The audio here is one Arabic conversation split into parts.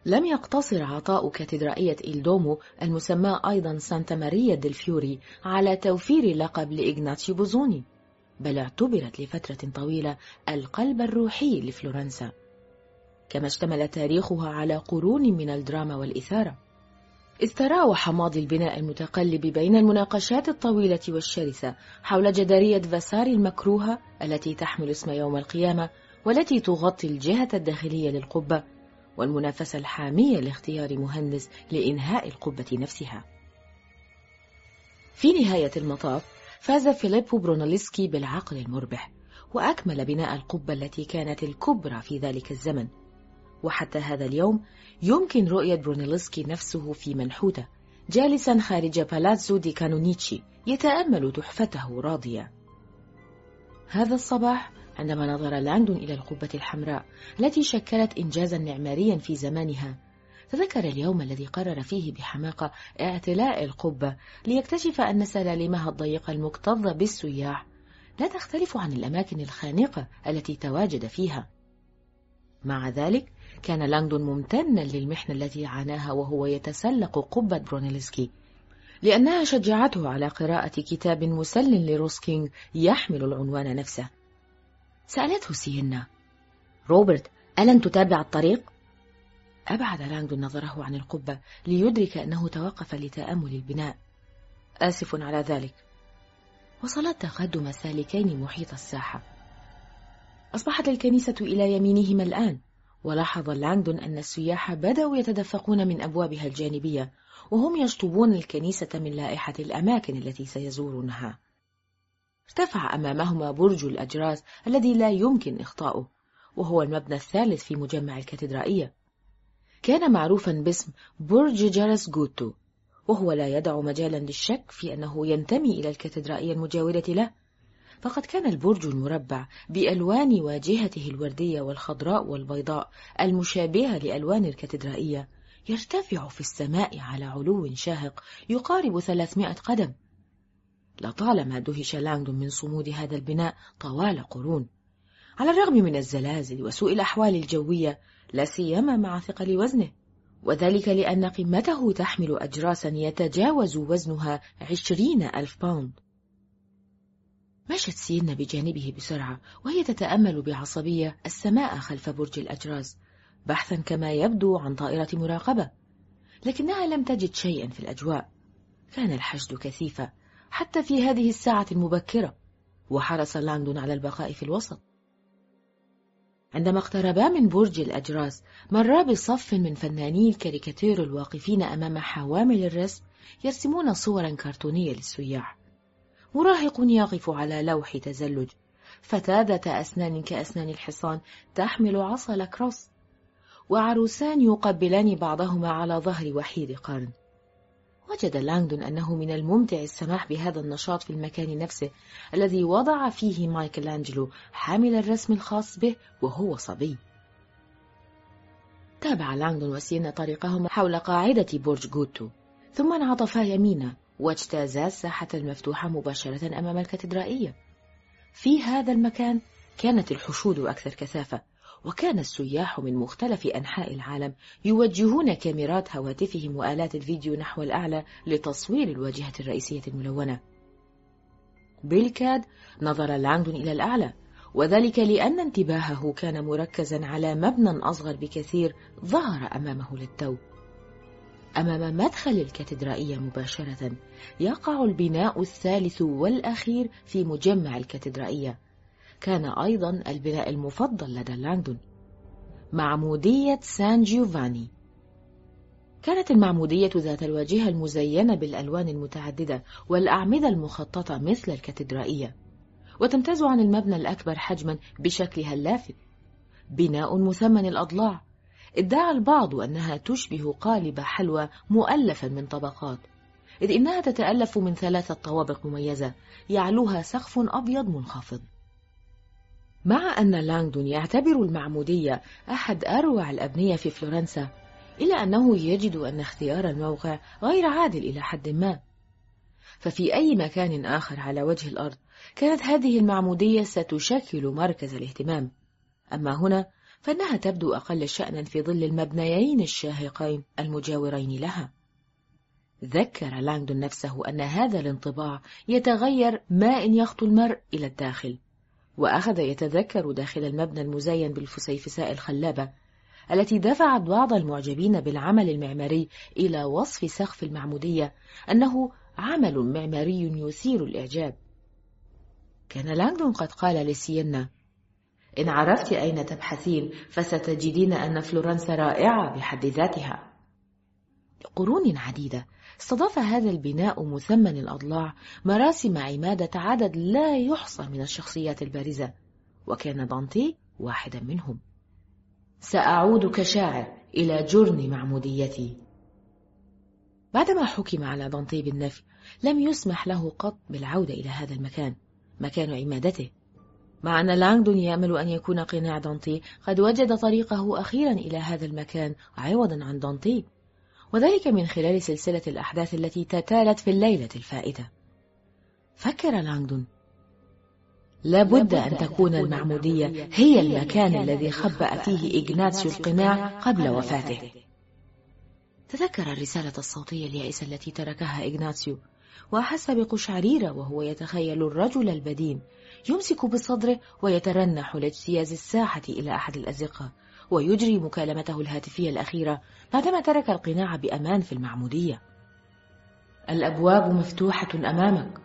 لم يقتصر عطاء كاتدرائية إلدومو المسماة أيضا سانتا ماريا ديل فيوري على توفير اللقب لإغناتشي بوزوني، بل اعتبرت لفترة طويلة القلب الروحي لفلورنسا، كما اشتمل تاريخها على قرون من الدراما والإثارة. إذ تراوح ماضي البناء المتقلب بين المناقشات الطويلة والشرسة حول جدارية فاساري المكروهة التي تحمل اسم يوم القيامة، والتي تغطي الجهة الداخلية للقبة، والمنافسة الحامية لاختيار مهندس لإنهاء القبة نفسها. في نهاية المطاف فاز فيليبو برونيلسكي بالعقل المربح، وأكمل بناء القبة التي كانت الكبرى في ذلك الزمن. وحتى هذا اليوم يمكن رؤية برونيلسكي نفسه في منحوتة جالسا خارج بالازو دي كانونيتشي يتأمل تحفته راضيا. هذا الصباح عندما نظر لانغدون إلى القبة الحمراء التي شكلت إنجازا معماريا في زمانها، تذكر اليوم الذي قرر فيه بحماقة اعتلاء القبة ليكتشف أن سلالمها الضيقة المكتظة بالسياح لا تختلف عن الأماكن الخانقة التي تواجد فيها. مع ذلك كان لانغدون ممتنا للمحنة التي عاناها وهو يتسلق قبة برونيلسكي، لأنها شجعته على قراءة كتاب مسل لروسكينغ يحمل العنوان نفسه. سألته سيينا: روبرت، ألن تتابع الطريق؟ أبعد لانغدون نظره عن القبة ليدرك أنه توقف لتأمل البناء. آسف على ذلك. وصلت تقدم سالكين محيط الساحة. أصبحت الكنيسة إلى يمينهما الآن، ولاحظ لانغدون أن السياح بدأوا يتدفقون من أبوابها الجانبية، وهم يشطبون الكنيسة من لائحة الأماكن التي سيزورونها. ارتفع أمامهما برج الأجراس الذي لا يمكن إخطاؤه، وهو المبنى الثالث في مجمع الكاتدرائية. كان معروفا باسم برج جارس جوتو، وهو لا يدع مجالا للشك في أنه ينتمي إلى الكاتدرائية المجاورة له، فقد كان البرج المربع بألوان واجهته الوردية والخضراء والبيضاء المشابهة لألوان الكاتدرائية يرتفع في السماء على علو شاهق يقارب 300 قدم. لطالما دهش لانغدون من صمود هذا البناء طوال قرون، على الرغم من الزلازل وسوء الأحوال الجوية، لا سيما مع ثقل وزنه، وذلك لأن قمته تحمل أجراسا يتجاوز وزنها 20,000 باوند. مشت سيينا بجانبه بسرعة وهي تتأمل بعصبية السماء خلف برج الأجراس، بحثا كما يبدو عن طائرة مراقبة، لكنها لم تجد شيئا في الأجواء. كان الحشد كثيفا حتى في هذه الساعة المبكرة، وحرص لانغدون على البقاء في الوسط. عندما اقتربا من برج الأجراس مرا بصف من فناني الكاريكاتير الواقفين أمام حوامل الرسم يرسمون صورا كرتونية للسياح. مراهق يقف على لوح تزلج، فتاة ذات أسنان كأسنان الحصان تحمل عصا لاكروس، وعروسان يقبلان بعضهما على ظهر وحيد قرن. وجد لانغدون أنه من الممتع السماح بهذا النشاط في المكان نفسه الذي وضع فيه مايكل أنجلو حامل الرسم الخاص به وهو صبي. تابع لانغدون وسيينا طريقهما حول قاعدة برج جوتو، ثم انعطفا يمينا واجتازا الساحة المفتوحة مباشرة أمام الكاتدرائية. في هذا المكان كانت الحشود أكثر كثافة، وكان السياح من مختلف أنحاء العالم يوجهون كاميرات هواتفهم وآلات الفيديو نحو الأعلى لتصوير الواجهة الرئيسية الملونة. بالكاد نظر لانغدون إلى الأعلى، وذلك لأن انتباهه كان مركزا على مبنى أصغر بكثير ظهر أمامه للتو. أمام مدخل الكاتدرائية مباشرة يقع البناء الثالث والأخير في مجمع الكاتدرائية. كان أيضا البناء المفضل لدى لانغدون، معمودية سان جيوفاني. كانت المعمودية ذات الواجهة المزينة بالألوان المتعددة والأعمدة المخططة مثل الكاتدرائية، وتمتاز عن المبنى الأكبر حجما بشكلها اللافت. بناء مثمن الأضلاع، ادعى البعض أنها تشبه قالب حلوى مؤلفا من طبقات، إذ إنها تتألف من 3 طوابق مميزة يعلوها سقف أبيض منخفض. مع أن لانغدون يعتبر المعمودية أحد أروع الأبنية في فلورنسا، إلا أنه يجد أن اختيار الموقع غير عادل إلى حد ما. ففي أي مكان آخر على وجه الأرض كانت هذه المعمودية ستشكل مركز الاهتمام، أما هنا فإنها تبدو أقل شأنا في ظل المبنيين الشاهقين المجاورين لها. ذكر لانغدون نفسه أن هذا الانطباع يتغير ما إن يخطو المرء إلى الداخل، وأخذ يتذكر داخل المبنى المزين بالفسيفساء الخلابة التي دفعت بعض المعجبين بالعمل المعماري إلى وصف سقف المعمودية أنه عمل معماري يثير الإعجاب. كان لانغدون قد قال لسيينا: إن عرفت أين تبحثين فستجدين أن فلورنسا رائعة بحد ذاتها. لقرون عديدة استضاف هذا البناء مثمن الأضلاع مراسم عمادة عدد لا يحصى من الشخصيات البارزة، وكان دانتي واحدا منهم. سأعود كشاعر إلى جرن معموديتي. بعدما حكم على دانتي بالنفي، لم يسمح له قط بالعودة إلى هذا المكان، مكان عمادته، مع أن لانغدون يأمل أن يكون قناع دانتي قد وجد طريقه أخيرا إلى هذا المكان عوضا عن دانتي، وذلك من خلال سلسلة الأحداث التي تتالت في الليلة الفائتة. فكر لانغدون: لابد أن تكون المعمودية هي المكان الذي خبأ فيه إغناطيوس القناع قبل وفاته. تذكر الرسالة الصوتية اليائسة التي تركها إغناطيوس، وأحس بقشعريرة وهو يتخيل الرجل البدين يمسك بصدره ويترنح لاجتياز الساحة إلى أحد الأزقة، ويجري مكالمته الهاتفية الأخيرة بعدما ترك القناع بأمان في المعمودية. الأبواب مفتوحة أمامك.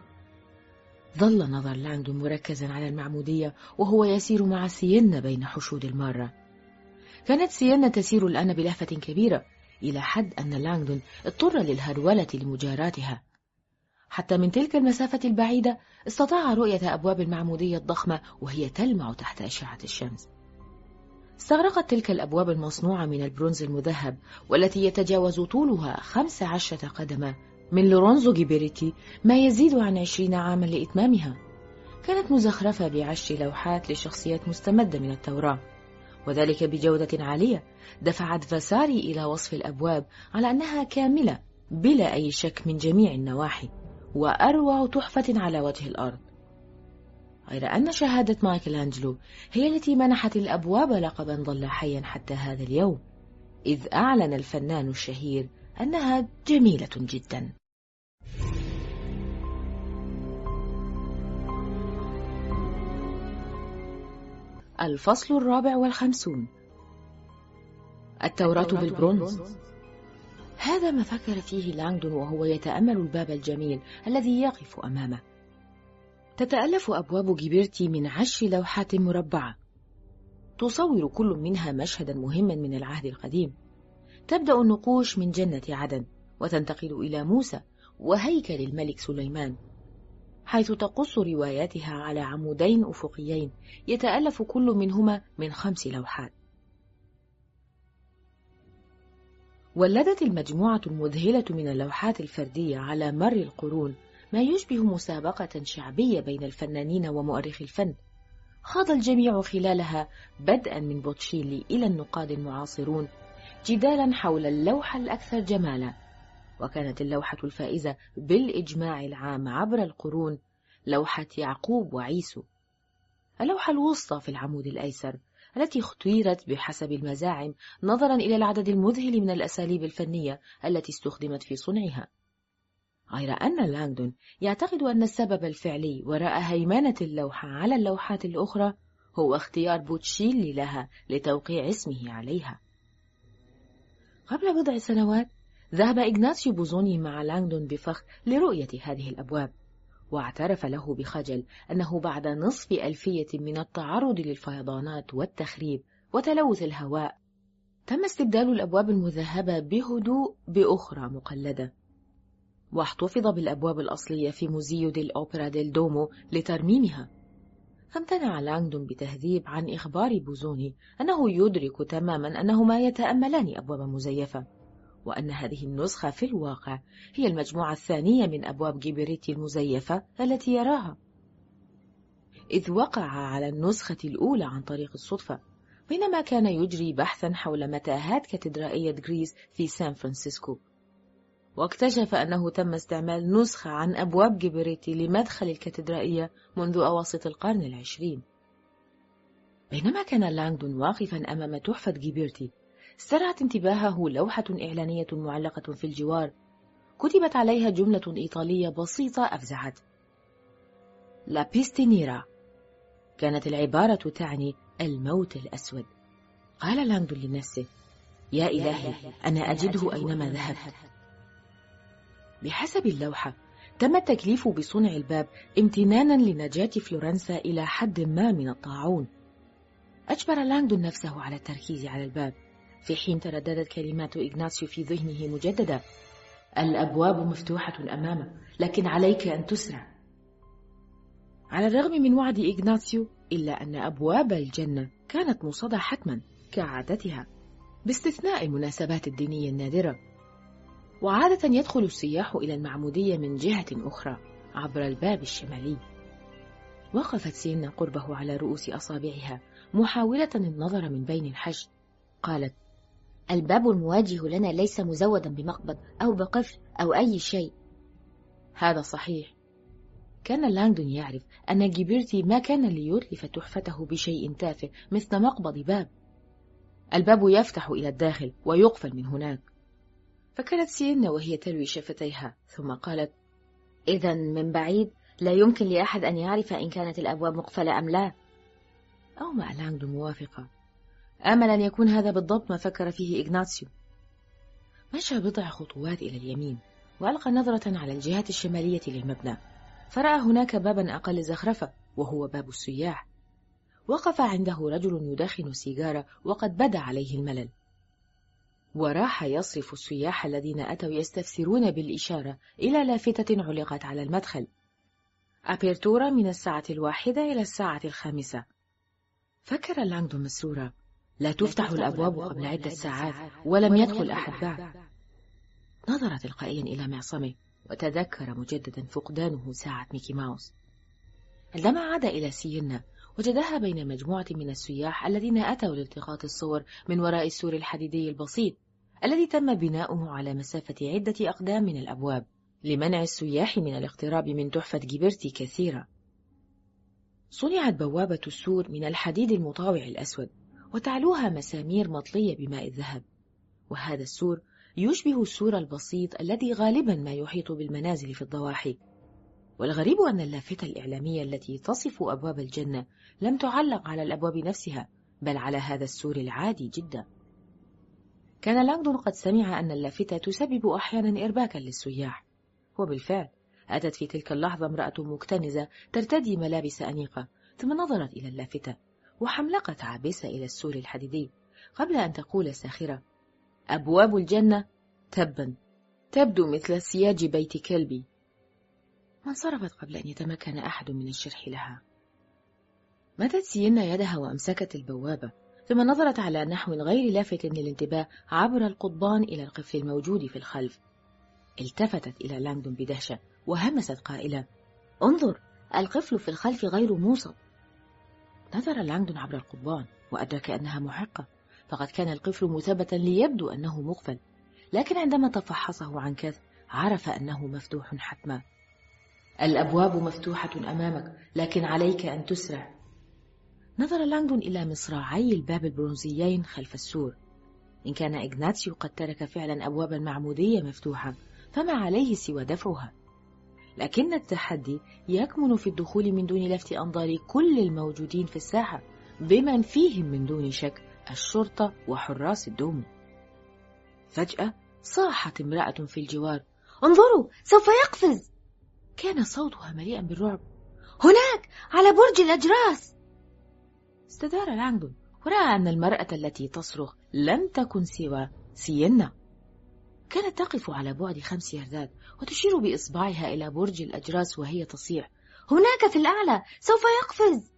ظل نظر لانغدون مركزا على المعمودية وهو يسير مع سيينا بين حشود المارة. كانت سيينا تسير الآن بلهفة كبيرة، إلى حد أن لانغدون اضطر للهرولة لمجاراتها. حتى من تلك المسافة البعيدة استطاع رؤية أبواب المعمودية الضخمة وهي تلمع تحت أشعة الشمس. استغرقت تلك الأبواب المصنوعة من البرونز المذهب، والتي يتجاوز طولها 15 قدما، من لورونزو جيبريتي ما يزيد عن 20 عاما لإتمامها. كانت مزخرفة ب10 لوحات لشخصيات مستمدة من التوراة، وذلك بجودة عالية دفعت فاساري إلى وصف الأبواب على أنها كاملة بلا أي شك من جميع النواحي، وأروع تحفة على وجه الأرض. غير أن شهادة مايكل أنجلو هي التي منحت الأبواب لقبا ظل حيا حتى هذا اليوم، إذ أعلن الفنان الشهير أنها جميلة جدا. الفصل 54. التوراة بالبرونز. هذا ما فكر فيه لانغدون وهو يتأمل الباب الجميل الذي يقف أمامه. تتألف أبواب جيبرتي من 10 لوحات مربعة، تصور كل منها مشهدا مهما من العهد القديم. تبدأ النقوش من جنة عدن وتنتقل إلى موسى وهيكل الملك سليمان، حيث تقص رواياتها على عمودين أفقيين يتألف كل منهما من 5 لوحات. ولدت المجموعة المذهلة من اللوحات الفردية على مر القرون ما يشبه مسابقة شعبية بين الفنانين ومؤرخي الفن. خاض الجميع خلالها بدءا من بوتشيلي إلى النقاد المعاصرون جدالا حول اللوحة الأكثر جمالا، وكانت اللوحة الفائزة بالإجماع العام عبر القرون لوحة يعقوب وعيسو، اللوحة الوسطى في العمود الأيسر التي اختيرت بحسب المزاعم نظرا إلى العدد المذهل من الأساليب الفنية التي استخدمت في صنعها. غير أن لانغدون يعتقد أن السبب الفعلي وراء هيمنة اللوحة على اللوحات الأخرى هو اختيار بوتشيلي لها لتوقيع اسمه عليها. قبل بضع سنوات ذهب إغناطيو بوزوني مع لانغدون بفخر لرؤية هذه الأبواب، واعترف له بخجل أنه بعد نصف ألفية من التعرض للفيضانات والتخريب وتلوث الهواء تم استبدال الأبواب المذهبة بهدوء بأخرى مقلدة، واحتفظ بالأبواب الأصلية في موزيو ديل أوبرا ديل دومو لترميمها. فامتنع لانغدون بتهذيب عن إخبار بوزوني أنه يدرك تماما أنهما يتأملان أبوابا مزيفة، وأن هذه النسخة في الواقع هي المجموعة الثانية من أبواب جيبريتي المزيفة التي يراها، إذ وقع على النسخة الأولى عن طريق الصدفة بينما كان يجري بحثا حول متاهات كاتدرائية غريس في سان فرانسيسكو، واكتشف أنه تم استعمال نسخة عن أبواب جيبريتي لمدخل الكاتدرائية منذ أواسط القرن 20. بينما كان لانغدون واقفا أمام تحفة جيبرتي، استرعت انتباهه لوحة إعلانية معلقة في الجوار، كتبت عليها جملة إيطالية بسيطة أفزعت: لا بيستي نيرا. كانت العبارة تعني الموت الأسود. قال لانغدون لنفسه: يا إلهي، أنا أجده أينما ذهبت. بحسب اللوحة، تم التكليف بصنع الباب امتنانا لنجاة فلورنسا إلى حد ما من الطاعون. أجبر لانغدون نفسه على التركيز على الباب، في حين ترددت كلمات إغناطيو في ذهنه مجددا: الأبواب مفتوحة أمامك، لكن عليك أن تسرع. على الرغم من وعد إغناطيو، إلا أن أبواب الجنة كانت موصدة حتما كعادتها، باستثناء المناسبات الدينية النادرة. وعادة يدخل السياح إلى المعمودية من جهة أخرى عبر الباب الشمالي. وقفت سينا قربه على رؤوس أصابعها محاولة النظر من بين الحشد. قالت: الباب المواجه لنا ليس مزودا بمقبض أو بقفل أو أي شيء. هذا صحيح. كان لانغدون يعرف أن جيبرتي ما كان ليتلف تحفته بشيء تافه مثل مقبض باب. الباب يفتح إلى الداخل ويقفل من هناك. فكانت سينا وهي تلوي شفتيها، ثم قالت: إذن من بعيد لا يمكن لأحد أن يعرف إن كانت الأبواب مقفلة أم لا. أومأ لانغدون موافقة، آمل أن يكون هذا بالضبط ما فكر فيه إغناطيو. مشى بضع خطوات إلى اليمين، وألقى نظرة على الجهة الشمالية للمبنى، فرأى هناك بابا أقل زخرفة، وهو باب السياح. وقف عنده رجل يدخن سيجارة وقد بدا عليه الملل، وراح يصرف السياح الذين أتوا يستفسرون بالإشارة إلى لافتة علقت على المدخل: أبيرتورا من الساعة 1 إلى الساعة 5. فكر لانغدون مسرورا: لا تفتح الأبواب قبل عدة ساعات ولم يدخل أحد بعد. نظر تلقائيا إلى معصمه، وتذكر مجددا فقدانه ساعة ميكي ماوس. عندما عاد إلى سينا، وجدها بين مجموعة من السياح الذين أتوا لالتقاط الصور من وراء السور الحديدي البسيط الذي تم بناؤه على مسافة عدة أقدام من الأبواب لمنع السياح من الاقتراب من تحفة جيبرتي كثيرة. صنعت بوابة السور من الحديد المطاوع الأسود، وتعلوها مسامير مطلية بماء الذهب، وهذا السور يشبه السور البسيط الذي غالبا ما يحيط بالمنازل في الضواحي. والغريب أن اللافتة الإعلامية التي تصف أبواب الجنة لم تعلق على الأبواب نفسها، بل على هذا السور العادي جدا. كان لانغدون قد سمع أن اللافتة تسبب أحيانا إرباكا للسياح، وبالفعل أتت في تلك اللحظة امرأة مكتنزة ترتدي ملابس أنيقة، ثم نظرت إلى اللافتة وحملقت عابسة إلى السور الحديدي قبل أن تقول ساخرة: أبواب الجنة تبا، تبدو مثل سياج بيت كلبي. وانصرفت قبل أن يتمكن أحد من الشرح لها. مدت سينا يدها وأمسكت البوابة، ثم نظرت على نحو غير لافت للانتباه عبر القضبان إلى القفل الموجود في الخلف. التفتت إلى لانغدون بدهشة وهمست قائلة: انظر، القفل في الخلف غير موصد. نظر لانغدون عبر القضبان وأدرك أنها محقة، فقد كان القفل مثبتا ليبدو أنه مقفل، لكن عندما تفحصه عن كثب عرف أنه مفتوح حتما. الأبواب مفتوحة أمامك، لكن عليك أن تسرع. نظر لانغدون إلى مصراعي الباب البرونزيين خلف السور. إن كان إغناطيو قد ترك فعلا أبوابا معمودية مفتوحة، فما عليه سوى دفعها. لكن التحدي يكمن في الدخول من دون لفت أنظار كل الموجودين في الساحة، بمن فيهم من دون شك الشرطة وحراس الدوم. فجأة صاحت امرأة في الجوار: انظروا، سوف يقفز! كان صوتها مليئا بالرعب. هناك على برج الأجراس! استدار لانغدون ورأى أن المرأة التي تصرخ لم تكن سوى سينا. كانت تقف على بعد 5 ياردات وتشير بإصبعها إلى برج الأجراس وهي تصيح: هناك في الأعلى، سوف يقفز!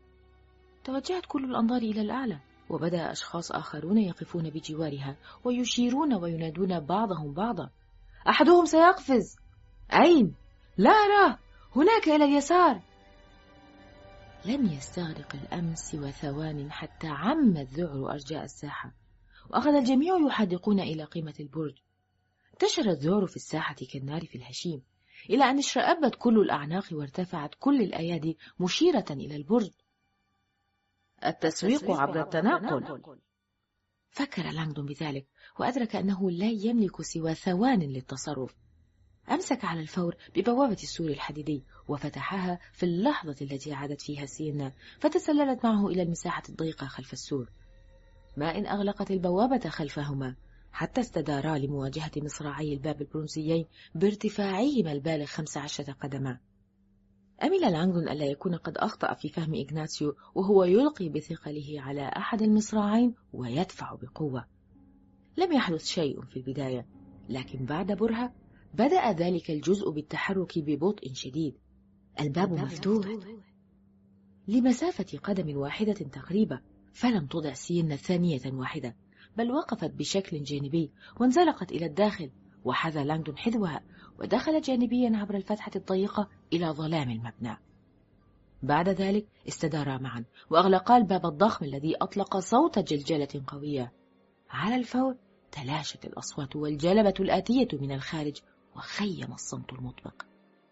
توجهت كل الأنظار إلى الأعلى، وبدأ أشخاص آخرون يقفون بجوارها ويشيرون وينادون بعضهم بعضا: أحدهم سيقفز. أين؟ لا أراه، هناك إلى اليسار. لم يستغرق الأمر سوى ثوان حتى عم الذعر أرجاء الساحة، وأخذ الجميع يحدقون إلى قمة البرج. انتشر الذعر في الساحة كالنار في الهشيم، إلى أن اشرأبت كل الأعناق وارتفعت كل الأيادي مشيرة إلى البرج. التسويق عبر التناقل. فكر لانغدون بذلك وأدرك أنه لا يملك سوى ثوان للتصرف. أمسك على الفور ببوابة السور الحديدي وفتحها في اللحظة التي عادت فيها سينا، فتسللت معه إلى المساحة الضيقة خلف السور. ما إن أغلقت البوابة خلفهما حتى استدارا لمواجهة مصراعي الباب البرونزيين بارتفاعهما البالغ 15 قدما. أمل لانغدون ألا يكون قد أخطأ في فهم إغناتيو وهو يلقي بثقله على أحد المصراعين ويدفع بقوة. لم يحدث شيء في البداية، لكن بعد برهة بدأ ذلك الجزء بالتحرك ببطء شديد. الباب مفتوح لمسافة قدم واحدة تقريبا، فلم تضع سينا ثانية واحدة، بل وقفت بشكل جانبي وانزلقت إلى الداخل، وحذا لانغدون حذوها ودخل جانبيا عبر الفتحة الضيقة إلى ظلام المبنى. بعد ذلك استدارا معا وأغلقا الباب الضخم الذي أطلق صوت جلجلة قوية. على الفور تلاشت الأصوات والجلبة الآتية من الخارج وخيم الصمت المطبق.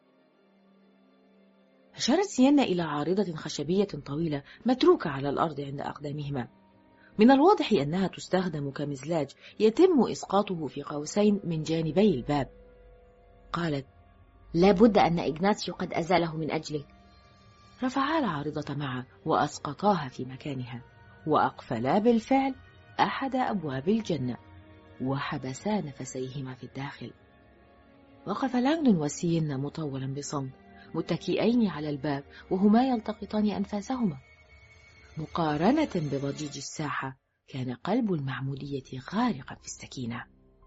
أشارت سينا إلى عارضة خشبية طويلة متروكة على الأرض عند أقدامهما. من الواضح أنها تستخدم كمزلاج يتم إسقاطه في قوسين من جانبي الباب. قالت: لا بد أن إغناتيو قد أزاله من أجلك. رفعا العارضة معا وأسقطاها في مكانها، وأقفلا بالفعل أحد أبواب الجنة وحبسا نفسيهما في الداخل. وقف لانغدون وسينا مطولا بصمت متكئين على الباب وهما يلتقطان أنفاسهما. مقارنة بضجيج الساحة كان قلب المعمودية غارقا في السكينة.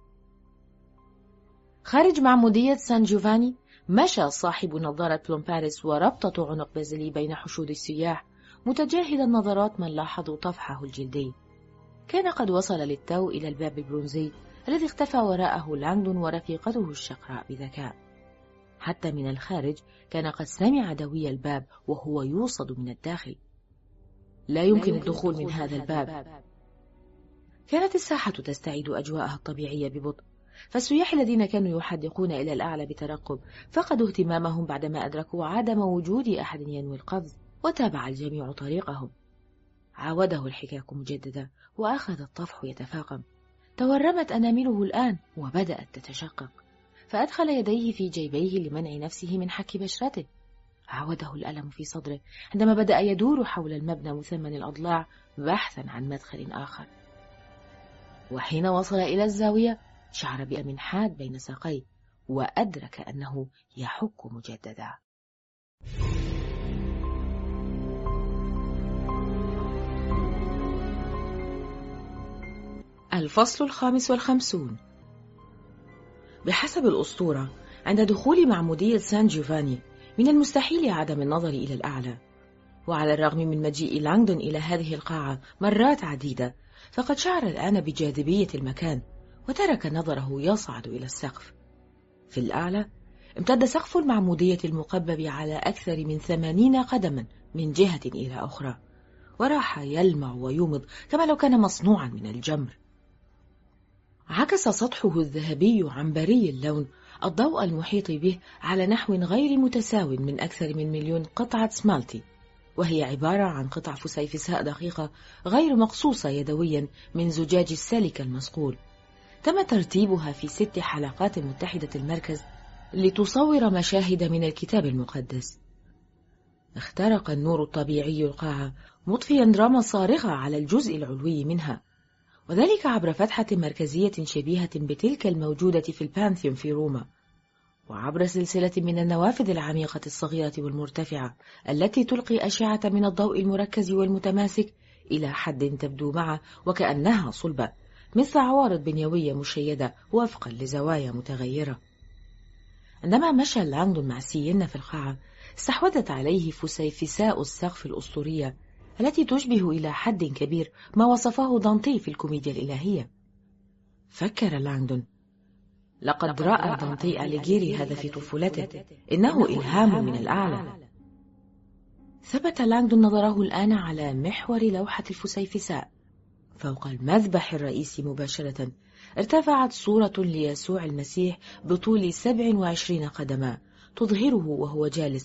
خارج معمودية سان جوفاني مشى صاحب نظارة بلومباريس وربطة عنق بازلي بين حشود السياح متجاهل النظرات من لاحظوا طفحه الجلدي. كان قد وصل للتو إلى الباب البرونزي الذي اختفى وراءه لانغدون ورفيقته الشقراء بذكاء. حتى من الخارج كان قد سمع دوي الباب وهو يوصد من الداخل. لا يمكن الدخول من هذا الباب. كانت الساحة تستعيد أجواءها الطبيعية ببطء، فالسياح الذين كانوا يحدقون إلى الأعلى بترقب فقدوا اهتمامهم بعدما أدركوا عدم وجود أحد ينوي القفز، وتابع الجميع طريقهم. عاوده الحكاك مجددا وأخذ الطفح يتفاقم. تورمت أنامله الآن وبدأت تتشقق، فأدخل يديه في جيبيه لمنع نفسه من حك بشرته. عاوده الألم في صدره عندما بدأ يدور حول المبنى مثمن الأضلاع بحثا عن مدخل آخر. وحين وصل إلى الزاوية شعر بألم حاد بين ساقيه وأدرك أنه يحك مجددا. الفصل 55. بحسب الأسطورة عند دخول معمودية سان جوفاني من المستحيل عدم النظر إلى الأعلى، وعلى الرغم من مجيء لانغدون إلى هذه القاعة مرات عديدة فقد شعر الآن بجاذبية المكان وترك نظره يصعد إلى السقف. في الأعلى امتد سقف المعمودية المقبب على أكثر من 80 قدما من جهة إلى أخرى، وراح يلمع ويومض كما لو كان مصنوعا من الجمر. عكس سطحه الذهبي عنبري اللون الضوء المحيط به على نحو غير متساو من أكثر من 1,000,000 قطعة سمالتي، وهي عبارة عن قطع فسيفساء دقيقة غير مقصوصة يدويا من زجاج السالك المصقول. تم ترتيبها في 6 حلقات متحدة المركز لتصور مشاهد من الكتاب المقدس. اخترق النور الطبيعي القاعة مضفيا دراما صارخة على الجزء العلوي منها، وذلك عبر فتحة مركزية شبيهة بتلك الموجودة في البانثيون في روما، وعبر سلسلة من النوافذ العميقة الصغيرة والمرتفعة التي تلقي أشعة من الضوء المركز والمتماسك إلى حد تبدو معه وكأنها صلبة مثل عوارض بنيوية مشيدة وفقا لزوايا متغيرة. عندما مشى لانغدون مع سينا في القاعة استحوذت عليه فسيفساء السقف الأسطورية التي تشبه إلى حد كبير ما وصفه دانتي في الكوميديا الإلهية. فكر لانغدون: لقد رأى دانتي أليغيري هذا في طفولته، إنه إلهام من الأعلى. ثبت لانغدون نظره الآن على محور لوحة الفسيفساء. فوق المذبح الرئيسي مباشرة ارتفعت صورة ليسوع المسيح بطول 27 قدما تظهره وهو جالس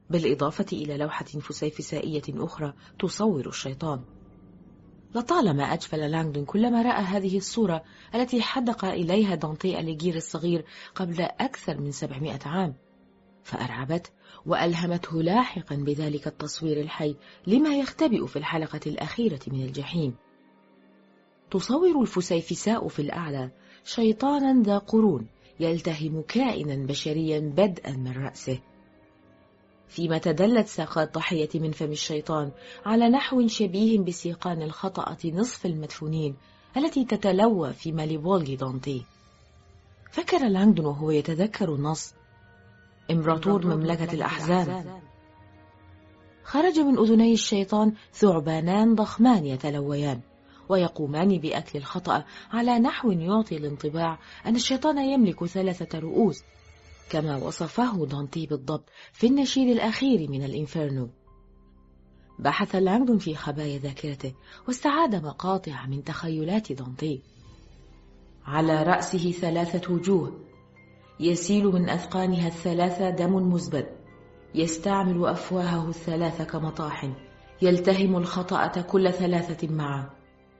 بالإضافة إلى لوحة فسيفسائية أخرى تصور الشيطان. لطالما أجفل لانغدون كلما رأى هذه الصورة التي حدق إليها دانتي أليغيري الصغير قبل أكثر من 700 عام، فأرعبته وألهمته لاحقا بذلك التصوير الحي لما يختبئ في الحلقة الأخيرة من الجحيم. تصور الفسيفساء في الأعلى شيطانا ذا قرون يلتهم كائنا بشريا بدءا من رأسه، فيما تدلت ساق الضحية من فم الشيطان على نحو شبيه بسيقان الخطأة نصف المدفونين التي تتلوى في ماليفولغي دانتي. فكر لانغدون وهو يتذكر النص: إمبراطور مملكة الأحزان. خرج من أذني الشيطان ثعبانان ضخمان يتلويان ويقومان بأكل الخطأ على نحو يعطي الانطباع أن الشيطان يملك 3 رؤوس، كما وصفه دانتي بالضبط في النشيد الأخير من الإنفيرنو. بحث لانغدون في خبايا ذاكرته واستعاد مقاطع من تخيلات دانتي. على رأسه 3 وجوه، يسيل من أثقانها ال3 دم مزبد، يستعمل أفواهه ال3 كمطاحن، يلتهم الخطأة كل 3 معا.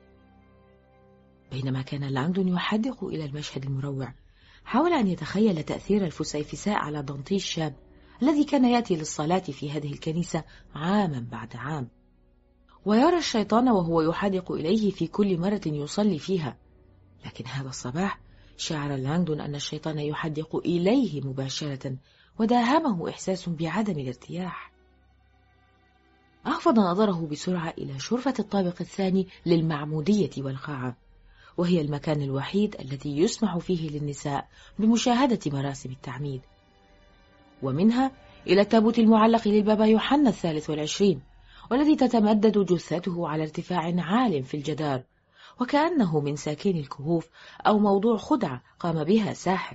بينما كان لانغدون يحدق إلى المشهد المروع، حاول أن يتخيل تأثير الفسيفساء على دانتي الشاب الذي كان يأتي للصلاة في هذه الكنيسة عاما بعد عام، ويرى الشيطان وهو يحدق إليه في كل مرة يصلي فيها. لكن هذا الصباح شعر لانغدون أن الشيطان يحدق إليه مباشرة، وداهمه إحساس بعدم الارتياح. أخفض نظره بسرعة إلى شرفة الطابق الثاني للمعمودية والقاعة، وهي المكان الوحيد الذي يسمح فيه للنساء بمشاهدة مراسم التعميد، ومنها إلى التابوت المعلق للبابا يوحنا 23 والذي تتمدد جثته على ارتفاع عال في الجدار، وكأنه من ساكن الكهوف أو موضوع خدعة قام بها ساحر.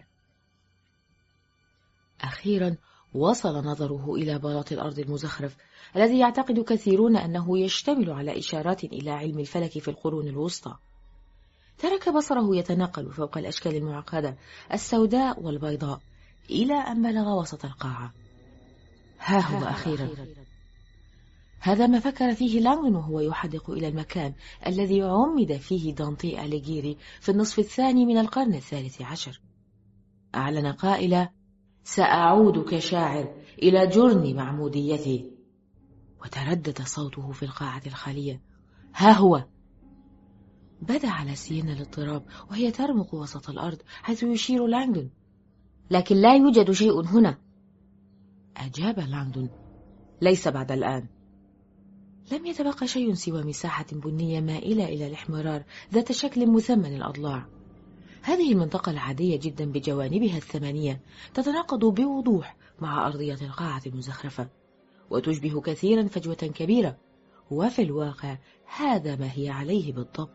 أخيرا وصل نظره إلى بلاط الأرض المزخرف الذي يعتقد كثيرون أنه يشتمل على إشارات إلى علم الفلك في القرون الوسطى. ترك بصره يتنقل فوق الأشكال المعقدة السوداء والبيضاء إلى أن بلغ وسط القاعة. ها هو أخيرا. هذا ما فكر فيه لانغدون وهو يحدق إلى المكان الذي عمد فيه دانتي أليغيري في النصف الثاني من القرن 13. أعلن قائلا: سأعود كشاعر إلى جرن معموديتي. وتردد صوته في القاعة الخالية: ها هو. بدا على سينا الاضطراب وهي ترمق وسط الأرض حيث يشير لانغدون: لكن لا يوجد شيء هنا. أجاب لانغدون: ليس بعد الآن. لم يتبقى شيء سوى مساحة بنية مائلة إلى الاحمرار ذات شكل مثمن الأضلاع. هذه المنطقة العادية جدا بجوانبها 8 تتناقض بوضوح مع أرضية القاعة المزخرفة، وتشبه كثيرا فجوة كبيرة، وفي الواقع هذا ما هي عليه بالضبط.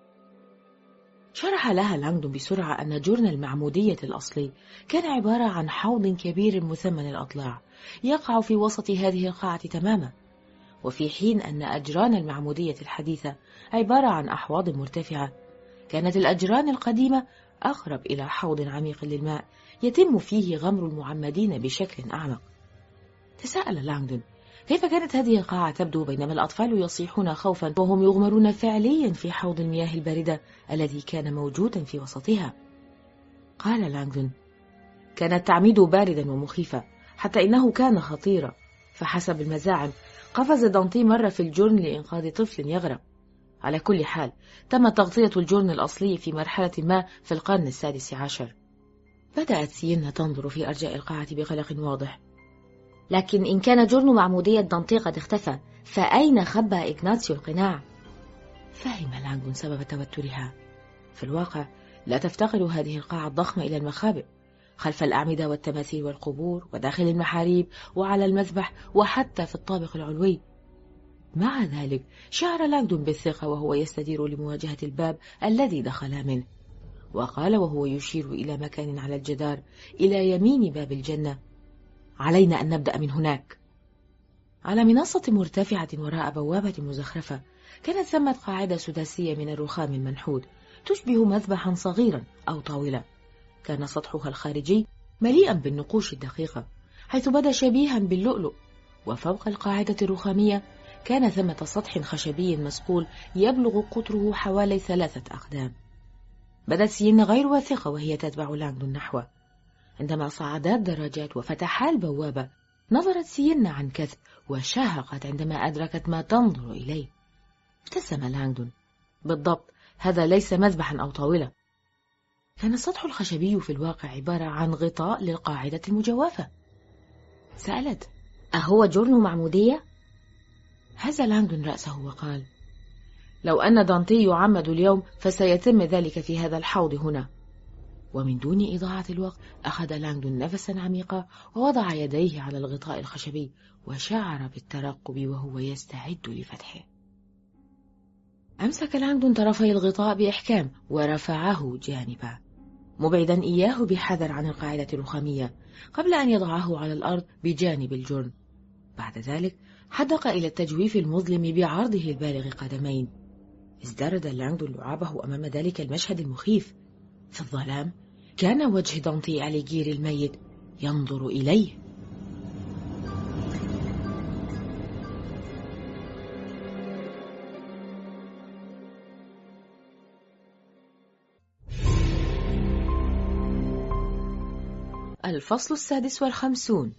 شرح لها لانغدون بسرعة أن جرن المعمودية الأصلي كان عبارة عن حوض كبير مثمن الأضلاع يقع في وسط هذه القاعة تماما، وفي حين أن أجران المعمودية الحديثة عبارة عن أحواض مرتفعة، كانت الأجران القديمة أقرب إلى حوض عميق للماء يتم فيه غمر المعمدين بشكل أعمق. تساءل لانغدون كيف كانت هذه القاعة تبدو بينما الأطفال يصيحون خوفا وهم يغمرون فعليا في حوض المياه الباردة الذي كان موجودا في وسطها. قال لانغدون: كان التعميد باردا ومخيفا حتى إنه كان خطيرا، فحسب المزاعم قفز دانتي مرة في الجرن لإنقاذ طفل يغرق. على كل حال تم تغطية الجرن الأصلي في مرحلة ما في القرن 16. بدأت سينا تنظر في أرجاء القاعة بقلق واضح. لكن إن كان جرن معمودية دانتي قد اختفى، فأين خبى إغناطيو القناع؟ فهم لانغدون سبب توترها. في الواقع لا تفتقر هذه القاعة الضخمة إلى المخابئ، خلف الأعمدة والتماثيل والقبور وداخل المحاريب وعلى المذبح وحتى في الطابق العلوي. مع ذلك شعر لانغدون بالثقة وهو يستدير لمواجهة الباب الذي دخل منه، وقال وهو يشير إلى مكان على الجدار إلى يمين باب الجنة: علينا أن نبدأ من هناك. على منصة مرتفعة وراء بوابة مزخرفة كانت ثمة قاعدة سداسية من الرخام المنحود تشبه مذبحا صغيرا أو طاولة. كان سطحها الخارجي مليئا بالنقوش الدقيقة حيث بدا شبيها باللؤلؤ، وفوق القاعدة الرخامية كان ثمة سطح خشبي مصقول يبلغ قطره حوالي 3 أقدام. بدت سيينا غير واثقة وهي تتبع لانغدون نحوه. عندما صعدا الدراجات وفتحا البوابة نظرت سيينا عن كثب وشهقت عندما أدركت ما تنظر إليه. ابتسم لانغدون. بالضبط، هذا ليس مذبحا أو طاولة. كان السطح الخشبي في الواقع عبارة عن غطاء للقاعدة المجوفة. سألت: أهو جرن معمودية؟ هز لانغدون رأسه وقال: لو أن دانتي يعمد اليوم فسيتم ذلك في هذا الحوض هنا. ومن دون إضاعة الوقت أخذ لانغدون نفسا عميقا ووضع يديه على الغطاء الخشبي وشعر بالترقب وهو يستعد لفتحه. أمسك لانغدون طرفي الغطاء بإحكام ورفعه جانبا، مبعدا إياه بحذر عن القاعدة الرخامية قبل أن يضعه على الأرض بجانب الجرن. بعد ذلك حدق إلى التجويف المظلم بعرضه البالغ قدمين. ازدرد لانغدون لعابه أمام ذلك المشهد المخيف. في الظلام كان وجه دانتي أليغيري الميت ينظر إليه. الفصل 56.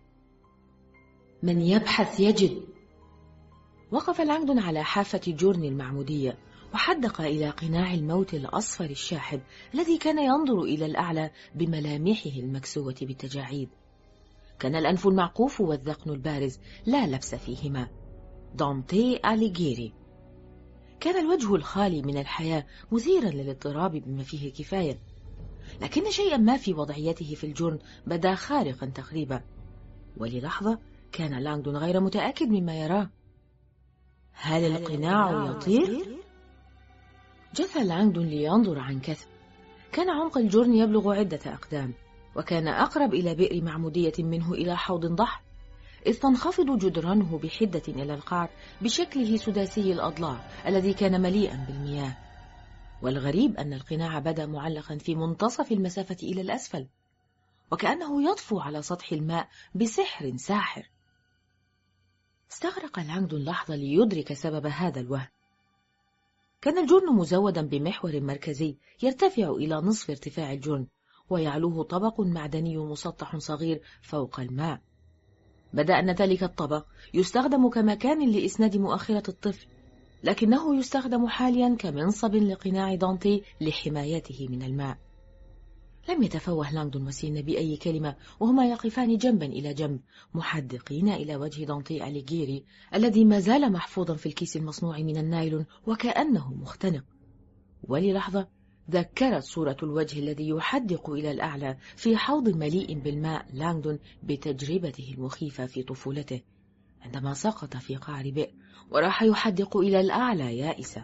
من يبحث يجد. وقف لانغدون على حافة جرن المعمودية وحدق إلى قناع الموت الأصفر الشاحب الذي كان ينظر إلى الأعلى بملامحه المكسوة بالتجاعيد. كان الأنف المعقوف والذقن البارز لا لبس فيهما. دانتي أليغيري. كان الوجه الخالي من الحياة مثيرا للاضطراب بما فيه الكفاية، لكن شيئا ما في وضعيته في الجرن بدا خارقا تقريبا، وللحظة كان لانغدون غير متأكد مما يراه. هل القناع يطير؟ جثى لانغدون لينظر عن كثب. كان عمق الجرن يبلغ عدة أقدام، وكان أقرب إلى بئر معمودية منه إلى حوض ضحك، إذ تنخفض جدرانه بحدة إلى القعر بشكله سداسي الأضلاع الذي كان مليئا بالمياه. والغريب أن القناع بدا معلقا في منتصف المسافة إلى الأسفل، وكأنه يطفو على سطح الماء بسحر ساحر. استغرق لانغدون لحظة ليدرك سبب هذا الوهم. كان الجرن مزودا بمحور مركزي يرتفع إلى نصف ارتفاع الجرن، ويعلوه طبق معدني مسطح صغير فوق الماء. بدأ أن ذلك الطبق يستخدم كمكان لإسناد مؤخرة الطفل، لكنه يستخدم حاليا كمنصب لقناع دانتي لحمايته من الماء. لم يتفوه لانغدون وسيينا بأي كلمة وهما يقفان جنبا إلى جنب محدقين إلى وجه دانتي أليغيري الذي ما زال محفوظا في الكيس المصنوع من النايلون وكأنه مختنق. وللحظة ذكرت صورة الوجه الذي يحدق إلى الأعلى في حوض مليء بالماء لانغدون بتجربته المخيفة في طفولته عندما سقط في قعر بئر وراح يحدق إلى الأعلى يائسا.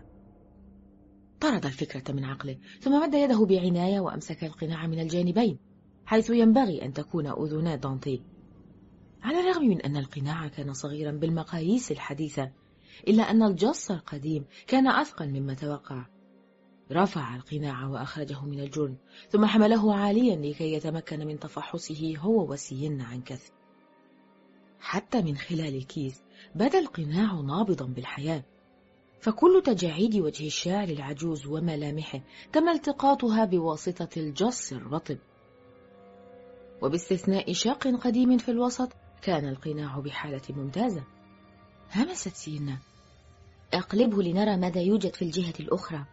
طرد الفكرة من عقله، ثم مد يده بعناية وأمسك القناع من الجانبين حيث ينبغي أن تكون أذنا دانتي. على الرغم من أن القناع كان صغيرا بالمقاييس الحديثة، إلا أن الجص القديم كان أثقل مما توقع. رفع القناع وأخرجه من الجرن، ثم حمله عاليا لكي يتمكن من تفحصه هو وسيينا عن كثب. حتى من خلال الكيس بدا القناع نابضا بالحياة، فكل تجاعيد وجه الشاعر العجوز وملامحه تم التقاطها بواسطة الجص الرطب، وباستثناء شق قديم في الوسط كان القناع بحالة ممتازة. همست سيينا: اقلبه لنرى ماذا يوجد في الجهة الأخرى.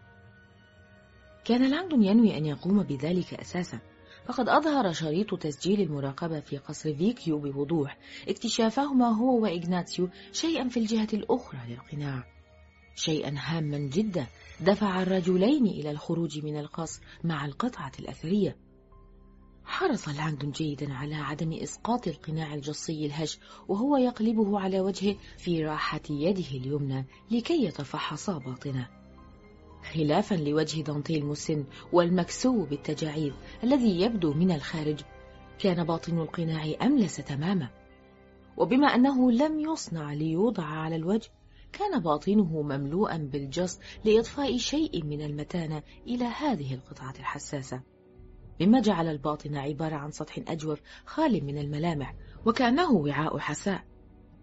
كان لانغدون ينوي أن يقوم بذلك أساسا، فقد أظهر شريط تسجيل المراقبة في قصر فيكيو بوضوح اكتشافهما هو وإغناتيو شيئا في الجهة الأخرى للقناع، شيئا هاما جدا دفع الرجلين إلى الخروج من القصر مع القطعة الأثرية. حرص لانغدون جيدا على عدم إسقاط القناع الجصي الهش وهو يقلبه على وجهه في راحة يده اليمنى لكي يتفحص باطنه، خلافا لوجه دانتي المسن والمكسو بالتجاعيد الذي يبدو من الخارج. كان باطن القناع أملس تماما، وبما أنه لم يصنع ليوضع على الوجه كان باطنه مملوءا بالجص لإضفاء شيء من المتانة إلى هذه القطعة الحساسة، مما جعل الباطن عبارة عن سطح أجوف خال من الملامح وكأنه وعاء حساء.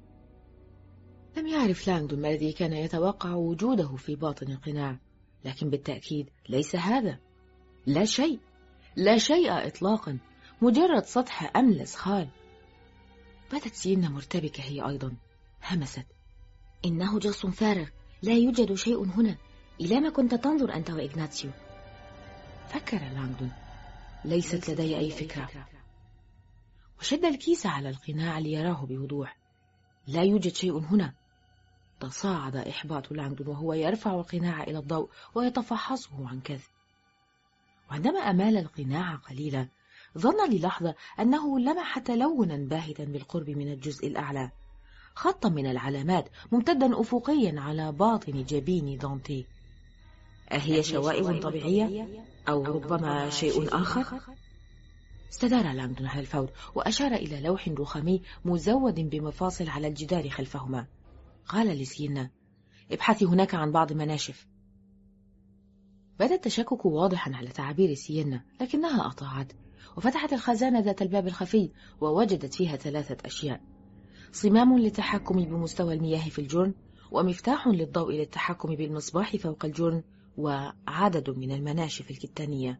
يعرف لانغدون ما الذي كان يتوقع وجوده في باطن القناع، لكن بالتأكيد ليس هذا. لا شيء، لا شيء إطلاقا، مجرد سطح أملس خال. بدت سينا مرتبكة هي أيضا، همست: إنه جص فارغ، لا يوجد شيء هنا. إلى ما كنت تنظر أنت وإغناتسيو؟ فكر لانغدون: ليست لدي أي فكرة. وشد الكيس على القناع ليراه بوضوح. لا يوجد شيء هنا. تصاعد إحباط لانغدون وهو يرفع القناع إلى الضوء ويتفحصه عن كثب. وعندما أمال القناع قليلا، ظن للحظة أنه لمح تلونا باهتا بالقرب من الجزء الأعلى، خطا من العلامات ممتدا أفقيا على باطن جبين دانتي. أهي شوائب طبيعية أو ربما شيء آخر؟ استدار لانغدون على الفور وأشار إلى لوح رخامي مزود بمفاصل على الجدار خلفهما. قال لسينا: ابحثي هناك عن بعض مناشف. بدا التشكك واضحا على تعابير سينا، لكنها أطاعت وفتحت الخزانة ذات الباب الخفي ووجدت فيها 3 أشياء: صمام للتحكم بمستوى المياه في الجرن، ومفتاح للضوء للتحكم بالمصباح فوق الجرن، وعدد من المناشف الكتانية.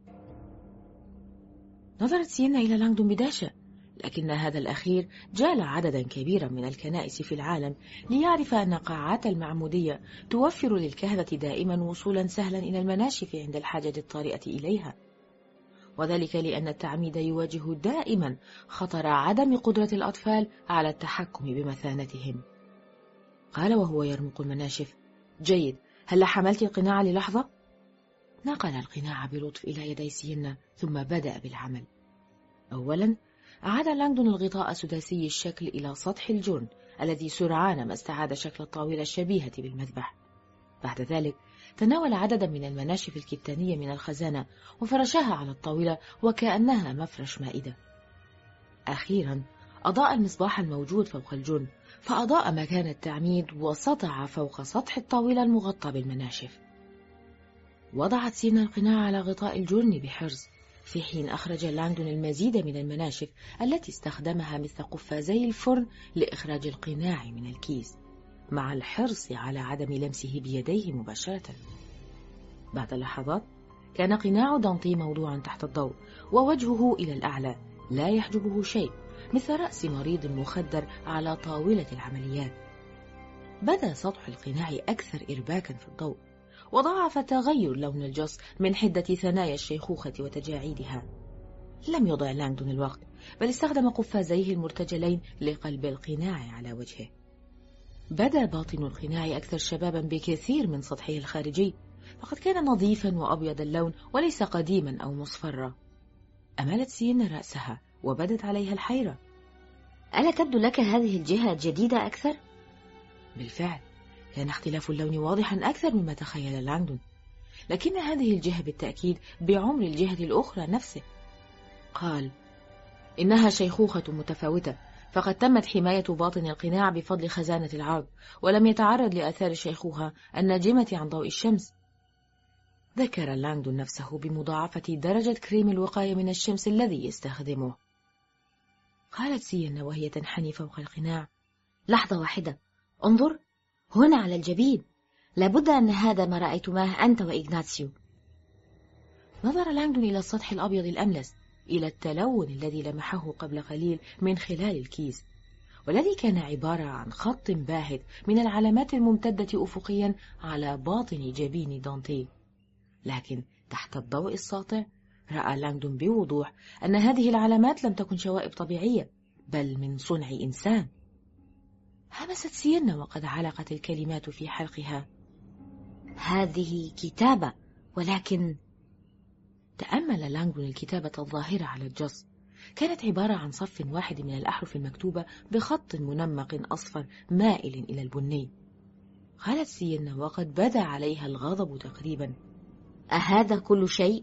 نظرت سينا إلى لانغدون بدهشة، لكن هذا الأخير جال عددا كبيرا من الكنائس في العالم ليعرف أن قاعات المعمودية توفر للكهنة دائما وصولا سهلا إلى المناشف عند الحاجة الطارئة إليها، وذلك لأن التعميد يواجه دائما خطر عدم قدرة الأطفال على التحكم بمثانتهم. قال وهو يرمق المناشف: جيد، هل حملت القناع للحظة؟ نقل القناع بلطف إلى يدي سينا ثم بدأ بالعمل. أولا أعاد لانغدون الغطاء سداسي الشكل إلى سطح الجرن الذي سرعان ما استعاد شكل الطاولة الشبيهة بالمذبح. بعد ذلك تناول عددا من المناشف الكتانية من الخزانة وفرشها على الطاولة وكأنها مفرش مائدة. أخيرا أضاء المصباح الموجود فوق الجرن، فأضاء مكان التعميد وسطع فوق سطح الطاولة المغطى بالمناشف. وضعت سينا القناع على غطاء الجرن بحرص، في حين أخرج لانغدون المزيد من المناشف التي استخدمها مثل قفازي الفرن لإخراج القناع من الكيس، مع الحرص على عدم لمسه بيديه مباشرة. بعد لحظات كان قناع دانتي موضوعا تحت الضوء ووجهه إلى الأعلى، لا يحجبه شيء، مثل رأس مريض مخدر على طاولة العمليات. بدا سطح القناع أكثر إرباكا في الضوء، وضاعف تغير لون الجص من حدة ثنايا الشيخوخة وتجاعيدها. لم يضع لانغدون الوقت، بل استخدم قفازيه المرتجلين لقلب القناع على وجهه. بدا باطن القناع أكثر شبابا بكثير من سطحه الخارجي، فقد كان نظيفا وأبيض اللون وليس قديما أو مصفرا. أمالت سينا رأسها وبدت عليها الحيرة. ألا تبدو لك هذه الجهة جديدة أكثر؟ بالفعل كان اختلاف اللون واضحا أكثر مما تخيل لانغدون، لكن هذه الجهة بالتأكيد بعمر الجهة الأخرى نفسه. قال: إنها شيخوخة متفاوتة، فقد تمت حماية باطن القناع بفضل خزانة العرض، ولم يتعرض لآثار الشيخوخة الناجمة عن ضوء الشمس. ذكر لانغدون نفسه بمضاعفة درجة كريم الوقاية من الشمس الذي يستخدمه. قالت سينا وهي تنحني فوق القناع: لحظة واحدة، انظر هنا على الجبين، لابد أن هذا ما رأيتماه أنت وإغناتسيو. نظر لانغدون إلى السطح الأبيض الأملس، إلى التلون الذي لمحه قبل قليل من خلال الكيس، والذي كان عبارة عن خط باهت من العلامات الممتدة أفقيا على باطن جبين دانتي. لكن تحت الضوء الساطع رأى لانغدون بوضوح أن هذه العلامات لم تكن شوائب طبيعية، بل من صنع إنسان. همست سينا وقد علقت الكلمات في حلقها: هذه كتابة، ولكن... تأمل لانغدون الكتابة الظاهرة على الجص. كانت عبارة عن صف واحد من الأحرف المكتوبة بخط منمق أصفر مائل إلى البني. قالت سينا وقد بدا عليها الغضب تقريبا: أهذا كل شيء؟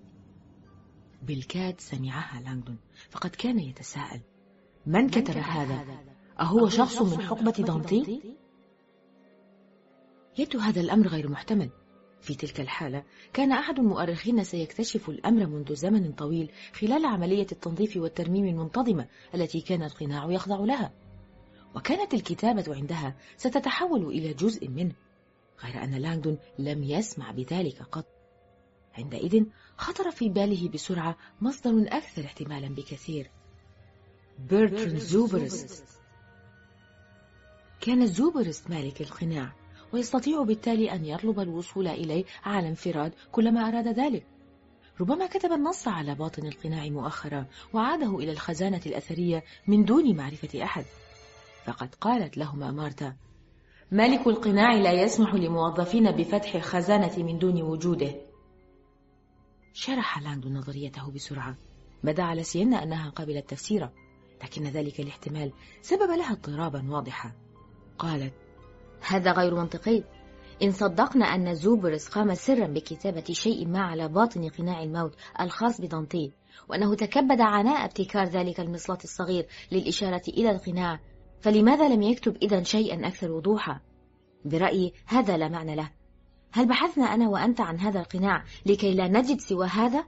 بالكاد سمعها لانغدون، فقد كان يتساءل: من كتب هذا؟ أهو شخص من حقبة دانتي؟ يبدو هذا الأمر غير محتمل. في تلك الحالة كان أحد المؤرخين سيكتشف الأمر منذ زمن طويل خلال عملية التنظيف والترميم المنتظمة التي كان القناع يخضع لها، وكانت الكتابة عندها ستتحول إلى جزء منه، غير أن لانغدون لم يسمع بذلك قط. عندئذ خطر في باله بسرعة مصدر أكثر احتمالا بكثير: برتراند زوبرست. كان زوبرست مالك القناع، ويستطيع بالتالي أن يطلب الوصول إليه على انفراد كلما أراد ذلك. ربما كتب النص على باطن القناع مؤخرا وعاده إلى الخزانة الأثرية من دون معرفة أحد. فقد قالت لهما مارتا: مالك القناع لا يسمح لموظفين بفتح الخزانة من دون وجوده. شرح لانغدون نظريته بسرعة. بدا على سينا أنها قبلت تفسيره، لكن ذلك الاحتمال سبب لها اضطرابا واضحا. قالت: هذا غير منطقي. إن صدقنا أن زوبرس قام سرا بكتابة شيء ما على باطن قناع الموت الخاص بدانتي، وأنه تكبد عناء ابتكار ذلك المصلاة الصغير للإشارة إلى القناع، فلماذا لم يكتب إذن شيئا أكثر وضوحا؟ برأيي هذا لا معنى له. هل بحثنا أنا وأنت عن هذا القناع لكي لا نجد سوى هذا؟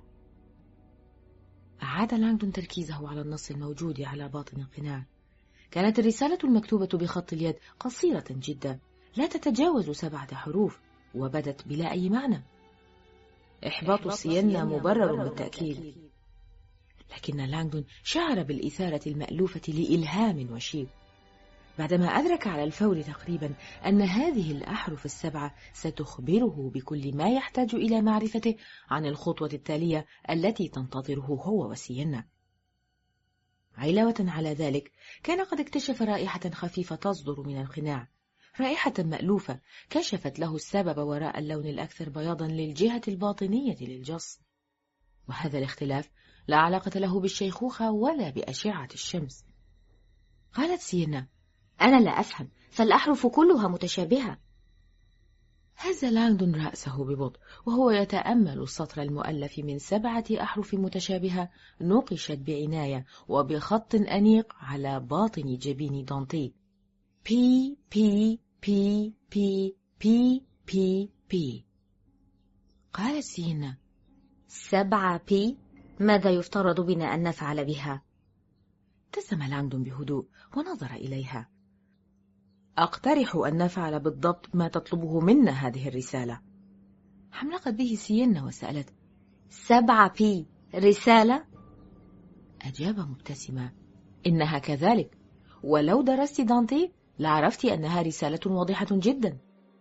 أعاد لانغدون تركيزه على النص الموجود على باطن القناع. كانت الرسالة المكتوبة بخط اليد قصيرة جدا، لا تتجاوز 7 حروف، وبدت بلا أي معنى. إحباط سينا مبرر بالتأكيد، لكن لانغدون شعر بالإثارة المألوفة لإلهام وشيب. بعدما أدرك على الفور تقريبا أن هذه الأحرف ال7 ستخبره بكل ما يحتاج إلى معرفته عن الخطوة التالية التي تنتظره هو وسينا. علاوة على ذلك، كان قد اكتشف رائحة خفيفة تصدر من القناع، رائحة مألوفة كشفت له السبب وراء اللون الأكثر بياضا للجهة الباطنية للجص. وهذا الاختلاف لا علاقة له بالشيخوخة ولا بأشعة الشمس. قالت سينا: أنا لا أفهم، فالأحرف كلها متشابهة. هز لانغدون رأسه ببطء وهو يتأمل السطر المؤلف من 7 أحرف متشابهة نقشت بعناية وبخط أنيق على باطن جبين دانتي: بي بي بي بي بي بي بي. قالت سينا: 7 بي؟ ماذا يفترض بنا أن نفعل بها؟ ابتسم لانغدون بهدوء ونظر إليها. أقترح أن نفعل بالضبط ما تطلبه منا هذه الرسالة. حملقت به سينا وسألت: 7 بي رسالة؟ أجاب مبتسما: إنها كذلك، ولو درست دانتي لعرفت أنها رسالة واضحة جدا.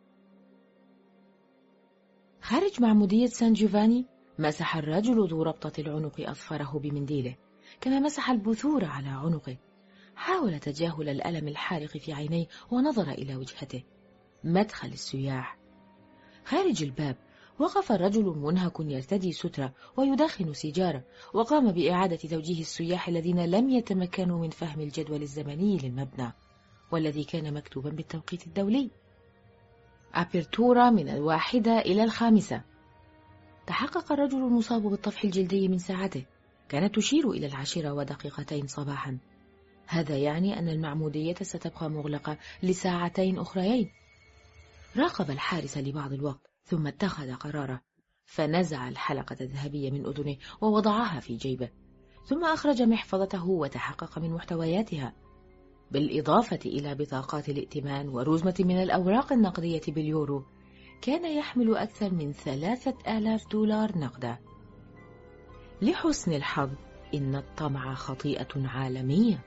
خارج معمودية سان جوفاني، مسح الرجل ذو ربطة العنق أظفاره بمنديله كما مسح البثور على عنقه. حاول تجاهل الألم الحارق في عينيه ونظر إلى وجهته. مدخل السياح. خارج الباب وقف الرجل منهك يرتدي سترة ويدخن سيجارة، وقام بإعادة توجيه السياح الذين لم يتمكنوا من فهم الجدول الزمني للمبنى والذي كان مكتوبا بالتوقيت الدولي: أبرتورا من 1 إلى 5. تحقق الرجل المصاب بالطفح الجلدي من ساعته، كانت تشير إلى 10:02 صباحا. هذا يعني أن المعمودية ستبقى مغلقة ل2 أخريين. راقب الحارس لبعض الوقت ثم اتخذ قراره، فنزع الحلقة الذهبية من أذنه ووضعها في جيبه، ثم أخرج محفظته وتحقق من محتوياتها، بالإضافة إلى بطاقات الائتمان ورزمة من الأوراق النقدية باليورو. كان يحمل أكثر من 3000 دولار نقدا. لحسن الحظ إن الطمع خطيئة عالمية.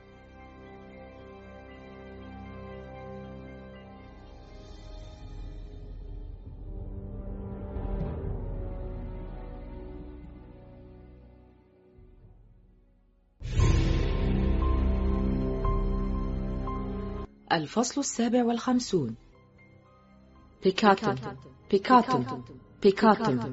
الفصل 57. بيكاتون بيكاتون بيكاتون.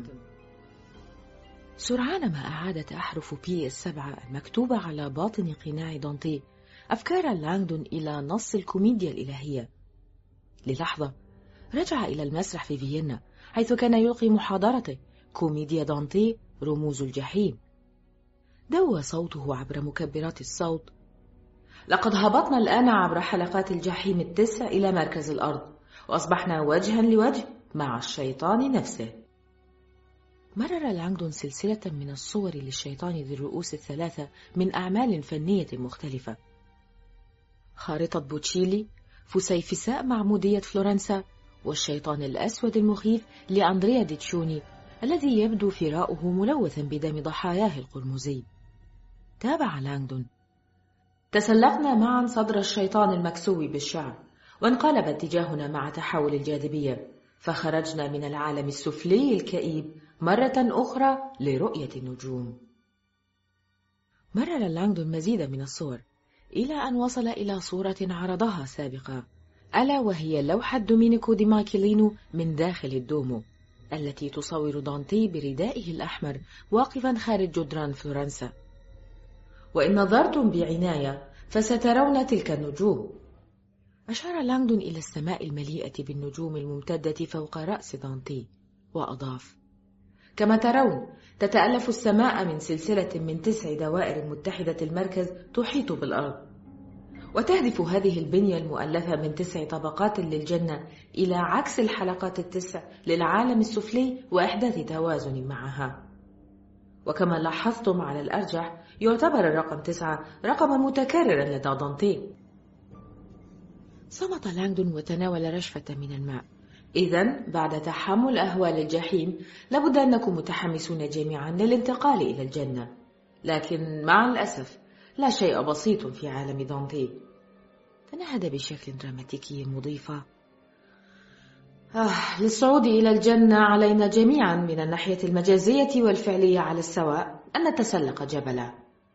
سرعان ما أعادت أحرف بي 7 المكتوبة على باطن قناع دانتي أفكار لانغدون إلى نص الكوميديا الإلهية. للحظة رجع إلى المسرح في فيينا حيث كان يلقي محاضرته كوميديا دانتي رموز الجحيم. دوى صوته عبر مكبرات الصوت: لقد هبطنا الآن عبر حلقات الجحيم 9 إلى مركز الأرض، وأصبحنا وجها لوجه مع الشيطان نفسه. مرر لانغدون سلسلة من الصور للشيطان ذي الرؤوس 3 من أعمال فنية مختلفة. خارطة بوتشيلي، فسيفساء معمودية فلورنسا، والشيطان الأسود المخيف لأندريا ديتشوني الذي يبدو فراؤه ملوثا بدم ضحاياه القرمزي. تابع لانغدون: تسلقنا معا صدر الشيطان المكسو بالشعر، وانقلب اتجاهنا مع تحول الجاذبية، فخرجنا من العالم السفلي الكئيب مرة أخرى لرؤية النجوم. مرر لانغدون مزيدا من الصور إلى أن وصل إلى صورة عرضها سابقا، ألا وهي لوحة دومينيكو دي مايكلينو من داخل الدومو، التي تصور دانتي بردائه الأحمر واقفا خارج جدران فلورنسا. وإن نظرتم بعناية فسترون تلك النجوم. أشار لانغدون إلى السماء المليئة بالنجوم الممتدة فوق رأس دانتي، وأضاف: كما ترون تتألف السماء من سلسلة من 9 دوائر متحدة المركز تحيط بالأرض، وتهدف هذه البنية المؤلفة من 9 طبقات للجنة إلى عكس الحلقات ال9 للعالم السفلي وإحداث توازن معها. وكما لاحظتم على الأرجح يعتبر الرقم 9 رقما متكررا لدى دانتي. صمت لانغدون وتناول رشفة من الماء. إذن بعد تحمل أهوال الجحيم لابد أنكم متحمسون جميعا للانتقال إلى الجنة، لكن مع الأسف لا شيء بسيط في عالم دانتي. تنهد بشكل دراماتيكي مضيفا: للصعود إلى الجنة علينا جميعا من الناحية المجازية والفعلية على السواء أن نتسلق جبلا.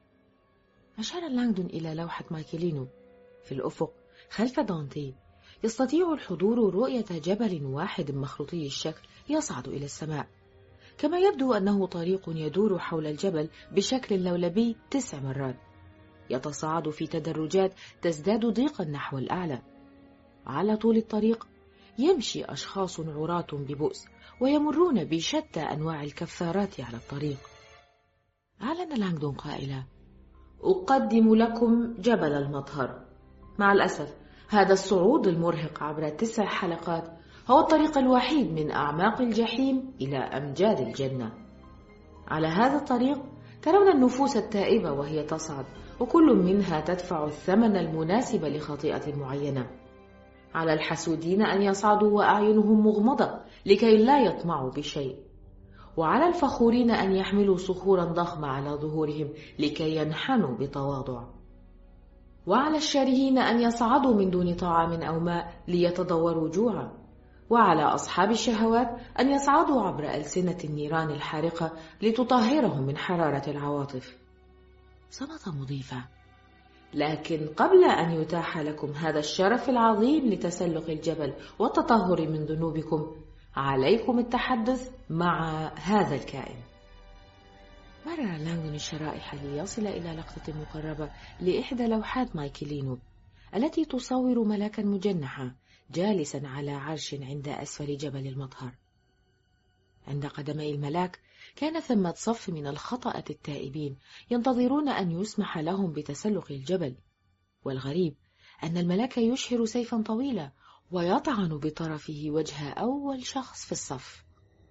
أشار لانغدون إلى لوحة مايكلينو في الأفق خلف دانتي. يستطيع الحضور رؤية جبل واحد مخروطي الشكل يصعد إلى السماء، كما يبدو أنه طريق يدور حول الجبل بشكل لولبي 9 مرات، يتصاعد في تدرجات تزداد ضيقا نحو الأعلى. على طول الطريق يمشي أشخاص عراة ببؤس ويمرون بشتى أنواع الكفارات على الطريق. أعلن لانغدون قائلا: أقدم لكم جبل المطهر. مع الأسف هذا الصعود المرهق عبر 9 حلقات هو الطريق الوحيد من أعماق الجحيم إلى أمجاد الجنة. على هذا الطريق ترون النفوس التائبة وهي تصعد، وكل منها تدفع الثمن المناسب لخطيئة معينة. على الحسودين أن يصعدوا وأعينهم مغمضة لكي لا يطمعوا بشيء، وعلى الفخورين أن يحملوا صخورا ضخمة على ظهورهم لكي ينحنوا بتواضع، وعلى الشارهين أن يصعدوا من دون طعام أو ماء ليتضوروا جوعا، وعلى أصحاب الشهوات أن يصعدوا عبر ألسنة النيران الحارقة لتطهرهم من حرارة العواطف. صمت مضيفا: لكن قبل أن يتاح لكم هذا الشرف العظيم لتسلق الجبل والتطهر من ذنوبكم، عليكم التحدث مع هذا الكائن. مرر لانغدون الشرائح ليصل إلى لقطة مقربة لإحدى لوحات مايكلينو التي تصور ملاكا مجنحا جالسا على عرش عند أسفل جبل المطهر. عند قدمي الملاك كان ثمة صف من الخطأة التائبين ينتظرون أن يسمح لهم بتسلق الجبل، والغريب أن الملاك يشهر سيفا طويلا ويطعن بطرفه وجه أول شخص في الصف.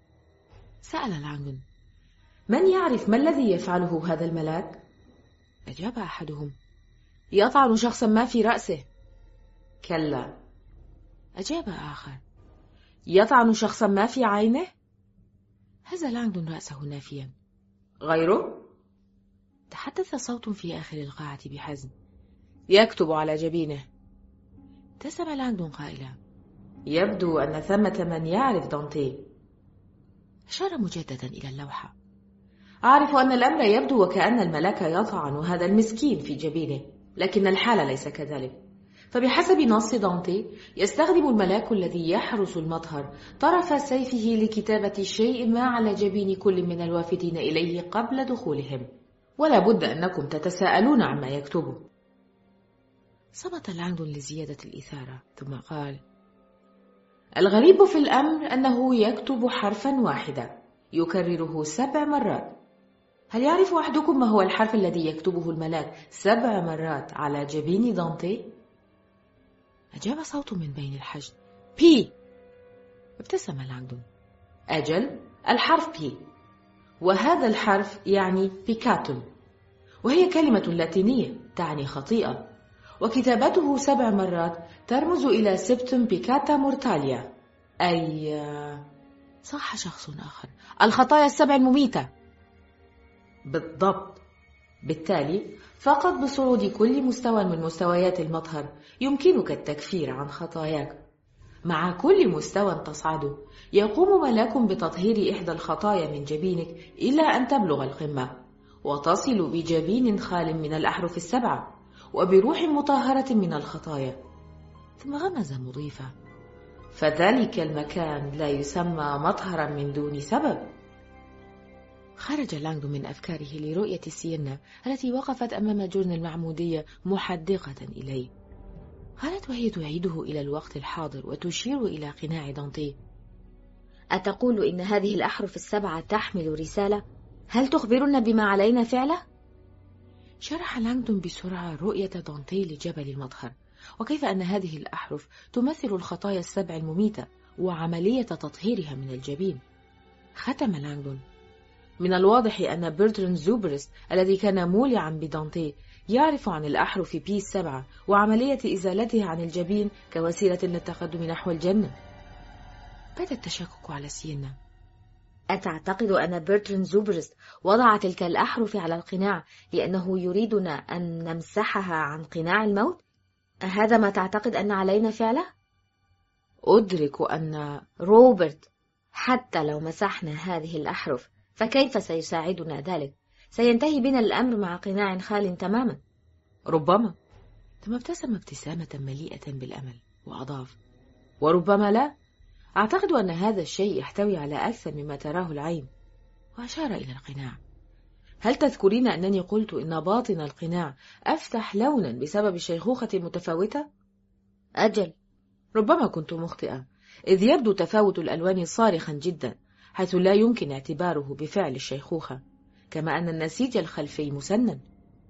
سأل لانغدون: من يعرف ما الذي يفعله هذا الملاك؟ أجاب أحدهم: يطعن شخصا ما في رأسه. كلا. أجاب آخر: يطعن شخصا ما في عينه. هز لانغدون رأسه نافيا. غيره؟ تحدث صوت في آخر القاعة بحزم: يكتب على جبينه. ابتسم لانغدون قائلا: يبدو أن ثمة من يعرف دانتي. أشار مجددا إلى اللوحة: أعرف أن الأمر يبدو وكأن الملاك يطعن هذا المسكين في جبينه، لكن الحال ليس كذلك. فبحسب نص دانتي يستخدم الملاك الذي يحرس المطهر طرف سيفه لكتابة شيء ما على جبين كل من الوافدين إليه قبل دخولهم، ولا بد أنكم تتساءلون عما يكتبه. صمت لانغدون لزيادة الإثارة ثم قال: الغريب في الأمر أنه يكتب حرفا واحدا يكرره 7 مرات. هل يعرف أحدكم ما هو الحرف الذي يكتبه الملاك 7 مرات على جبين دانتي؟ أجاب صوت من بين الحشد: بي. ابتسم لانغدون: أجل، الحرف بي، وهذا الحرف يعني بيكاتوم، وهي كلمة لاتينية تعني خطيئة، وكتابته 7 مرات ترمز إلى سبتم بيكاتا مورتاليا، أي صح شخص آخر، الخطايا 7 المميتة. بالضبط. بالتالي فقط بصعود كل مستوى من مستويات المطهر يمكنك التكفير عن خطاياك. مع كل مستوى تصعده يقوم ملاك بتطهير إحدى الخطايا من جبينك إلى أن تبلغ القمة، وتصل بجبين خال من الأحرف 7 وبروح مطهرة من الخطايا. ثم غمز مضيفة: فذلك المكان لا يسمى مطهرا من دون سبب. خرج لانغدون من أفكاره لرؤية سيينا التي وقفت أمام جرن المعمودية محدقة إليه. قالت وهي تعيده إلى الوقت الحاضر وتشير إلى قناع دانتيه: أتقول إن هذه الأحرف 7 تحمل رسالة؟ هل تخبرنا بما علينا فعله؟ شرح لانغدون بسرعة رؤية دانتيه لجبل المطهر، وكيف أن هذه الأحرف تمثل الخطايا 7 المميتة وعملية تطهيرها من الجبين. ختم لانغدون: من الواضح أن برتراند زوبرس الذي كان مولعا بدانتيه يعرف عن الأحرف بي 7 وعملية إزالتها عن الجبين كوسيلة للتقدم نحو الجنة. بدا التشكك على سيينا. أتعتقد أن برتراند زوبرس وضع تلك الأحرف على القناع لأنه يريدنا أن نمسحها عن قناع الموت؟ هذا ما تعتقد أن علينا فعله؟ أدرك أن روبرت، حتى لو مسحنا هذه الأحرف فكيف سيساعدنا ذلك؟ سينتهي بنا الأمر مع قناع خال تماما. ربما. ثم ابتسم ابتسامة مليئة بالأمل وأضاف: وربما لا. أعتقد أن هذا الشيء يحتوي على أكثر مما تراه العين. وأشار إلى القناع. هل تذكرين أنني قلت إن باطن القناع أفتح لونا بسبب الشيخوخة المتفاوتة؟ أجل. ربما كنت مخطئة، إذ يبدو تفاوت الألوان صارخا جدا، حيث لا يمكن اعتباره بفعل الشيخوخة، كما أن النسيج الخلفي مسنن.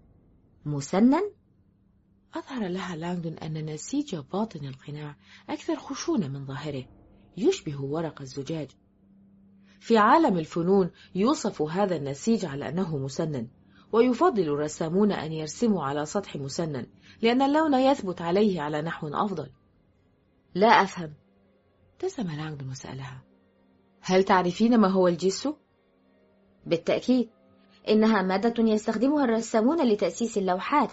مسنن؟ أظهر لها لانغدون أن نسيج باطن القناع أكثر خشونة من ظاهره، يشبه ورق الزجاج. في عالم الفنون يوصف هذا النسيج على أنه مسنن، ويفضل الرسامون أن يرسموا على سطح مسنن لأن اللون يثبت عليه على نحو أفضل. لا أفهم. ابتسم لانغدون وسألها: هل تعرفين ما هو الجيسو؟ بالتأكيد، إنها مادة يستخدمها الرسامون لتأسيس اللوحات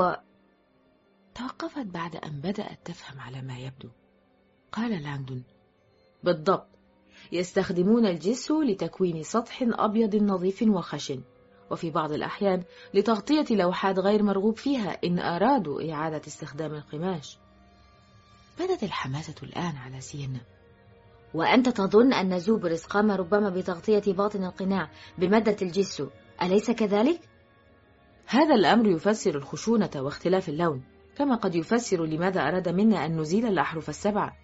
توقفت بعد أن بدأت تفهم على ما يبدو. قال لانغدون: بالضبط، يستخدمون الجيسو لتكوين سطح أبيض نظيف وخشن، وفي بعض الأحيان لتغطية لوحات غير مرغوب فيها إن أرادوا إعادة استخدام القماش. بدت الحماسة الآن على سيينا. وأنت تظن أن زوبرس قام ربما بتغطية باطن القناع بمادة الجيسو، أليس كذلك؟ هذا الأمر يفسر الخشونة واختلاف اللون، كما قد يفسر لماذا أراد منا أن نزيل الأحرف 7.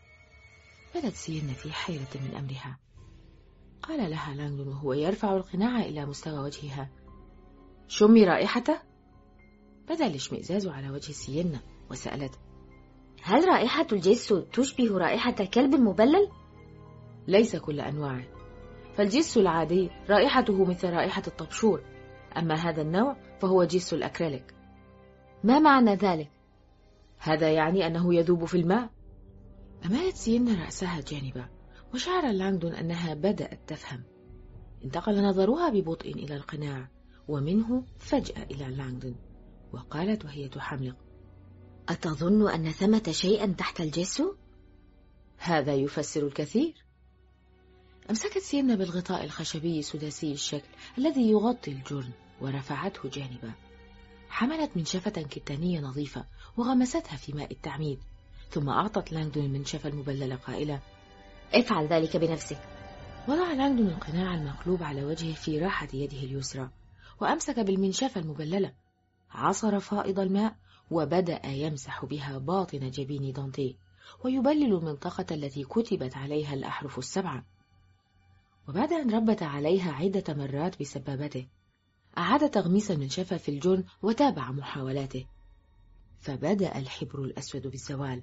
بدت سيينا في حيرة من أمرها. قال لها لانغدون وهو يرفع القناع إلى مستوى وجهها: شمي رائحته؟ بدا الاشمئزاز على وجه سيينا وسألت: هل رائحة الجيسو تشبه رائحة كلب مبلل؟ ليس كل أنواعه، فالجيسو العادي رائحته مثل رائحة الطبشور، أما هذا النوع فهو جيسو الأكريليك. ما معنى ذلك؟ هذا يعني أنه يذوب في الماء. أمالت سيينا رأسها جانبا، وشعر لانغدون أنها بدأت تفهم. انتقل نظرها ببطء إلى القناع، ومنه فجأة إلى لانغدون، وقالت وهي تحملق: أتظن أن ثمة شيئا تحت الجيسو؟ هذا يفسر الكثير. أمسكت سيينا بالغطاء الخشبي سداسي الشكل الذي يغطي الجرن ورفعته جانبا. حملت منشفة كتانية نظيفة وغمستها في ماء التعميد، ثم أعطت لانغدون المنشفة المبللة قائلة: افعل ذلك بنفسك. وضع لانغدون القناع المقلوب على وجهه في راحة يده اليسرى، وأمسك بالمنشفة المبللة، عصر فائض الماء وبدأ يمسح بها باطن جبين دانتيه ويبلل المنطقة التي كتبت عليها الأحرف 7. وبعد أن ربت عليها عدة مرات بسبابته، أعاد تغميس المنشفة في الجرن وتابع محاولاته، فبدأ الحبر الأسود بالزوال.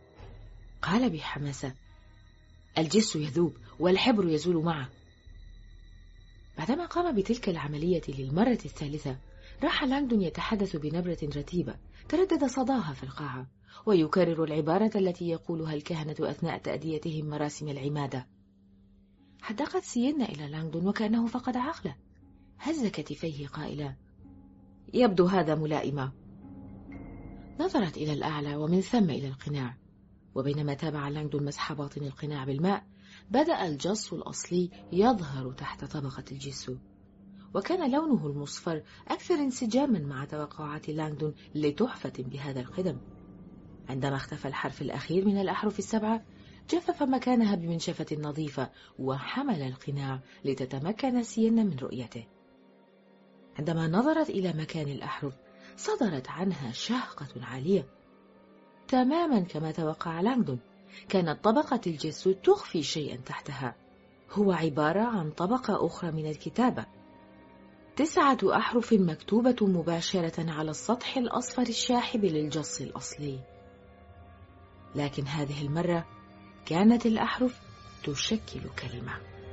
قال بحماسة: الجس يذوب والحبر يزول معه. بعدما قام بتلك العملية للمرة الثالثة، راح لانغدون يتحدث بنبرة رتيبة تردد صداها في القاعة، ويكرر العبارة التي يقولها الكهنة أثناء تأديتهم مراسم العمادة. حدقت سيينا إلى لانغدون وكأنه فقد عقله، هز كتفيه قائلا: يبدو هذا ملائمة. نظرت إلى الأعلى ومن ثم إلى القناع، وبينما تابع لانغدون مسح باطن القناع بالماء، بدأ الجص الأصلي يظهر تحت طبقة الجسو، وكان لونه المصفر أكثر انسجاما مع توقعات لانغدون لتحفة بهذا القدم. عندما اختفى الحرف الأخير من الأحرف السبعة، جفف مكانها بمنشفة نظيفة وحمل القناع لتتمكن سيينا من رؤيته. عندما نظرت إلى مكان الأحرف، صدرت عنها شهقة عالية تماما كما توقع لانغدون. كانت طبقة الجسو تخفي شيئا تحتها، هو عبارة عن طبقة أخرى من الكتابة، 9 أحرف مكتوبة مباشرة على السطح الأصفر الشاحب للجص الأصلي. لكن هذه المرة كانت الأحرف تشكل كلمة.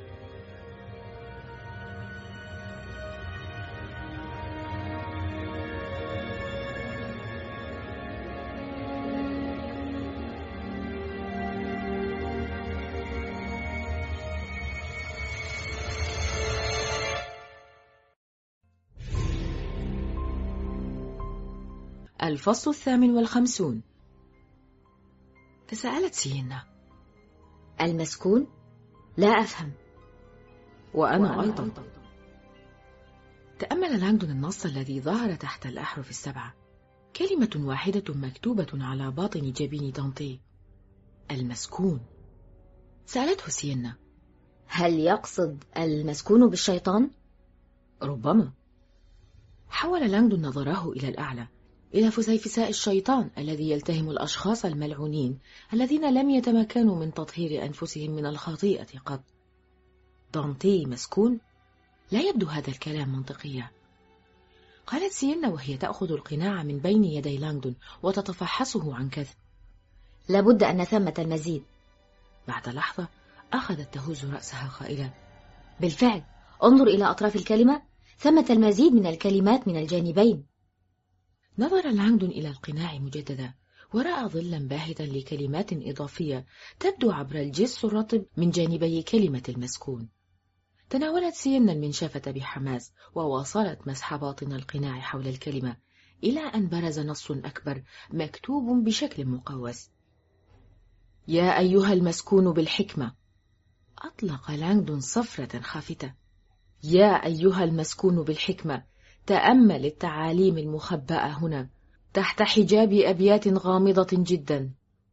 الفصل 58. تساءلت سيينا: المسكون؟ لا أفهم. وأنا أيضا. تأمل لانغدون النص الذي ظهر تحت الأحرف السبعة، كلمة واحدة مكتوبة على باطن جبين دانتي: المسكون. سألته سيينا: هل يقصد المسكون بالشيطان؟ ربما. حول لانغدون نظره إلى الأعلى، إلى فسيفساء الشيطان الذي يلتهم الأشخاص الملعونين الذين لم يتمكنوا من تطهير أنفسهم من الخطيئة قط. دانتي مسكون؟ لا يبدو هذا الكلام منطقيا. قالت سيينا وهي تأخذ القناع من بين يدي لانغدون وتتفحصه عن كثب: لابد أن ثمة المزيد. بعد لحظة أخذت تهز رأسها قائلة: بالفعل، انظر إلى أطراف الكلمة، ثمة المزيد من الكلمات من الجانبين. نظر لانغدون إلى القناع مجددا، ورأى ظلا باهتا لكلمات إضافية تبدو عبر الجس الرطب من جانبي كلمة المسكون. تناولت سيينا المنشفة بحماس وواصلت مسح باطن القناع حول الكلمة إلى أن برز نص أكبر مكتوب بشكل مقوس: يا أيها المسكون بالحكمة. أطلق لانغدون صفرة خافتة. يا أيها المسكون بالحكمة، تأمل التعاليم المخبأة هنا تحت حجاب أبيات غامضة جدا.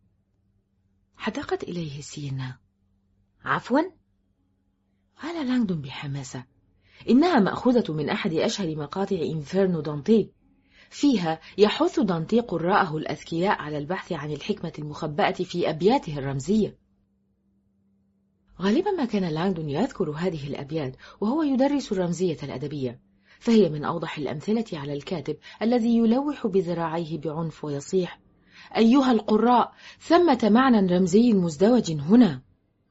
حدقت إليه سيينا: عفوا؟ قال لانغدون بحماسة: إنها مأخوذة من أحد أشهر مقاطع إنفيرنو دانتي، فيها يحث دانتي قراءه الأذكياء على البحث عن الحكمة المخبأة في أبياته الرمزية. غالبا ما كان لانغدون يذكر هذه الأبيات وهو يدرس الرمزية الأدبية، فهي من أوضح الأمثلة على الكاتب الذي يلوح بذراعيه بعنف ويصيح: أيها القراء، ثمة معنى رمزي مزدوج هنا.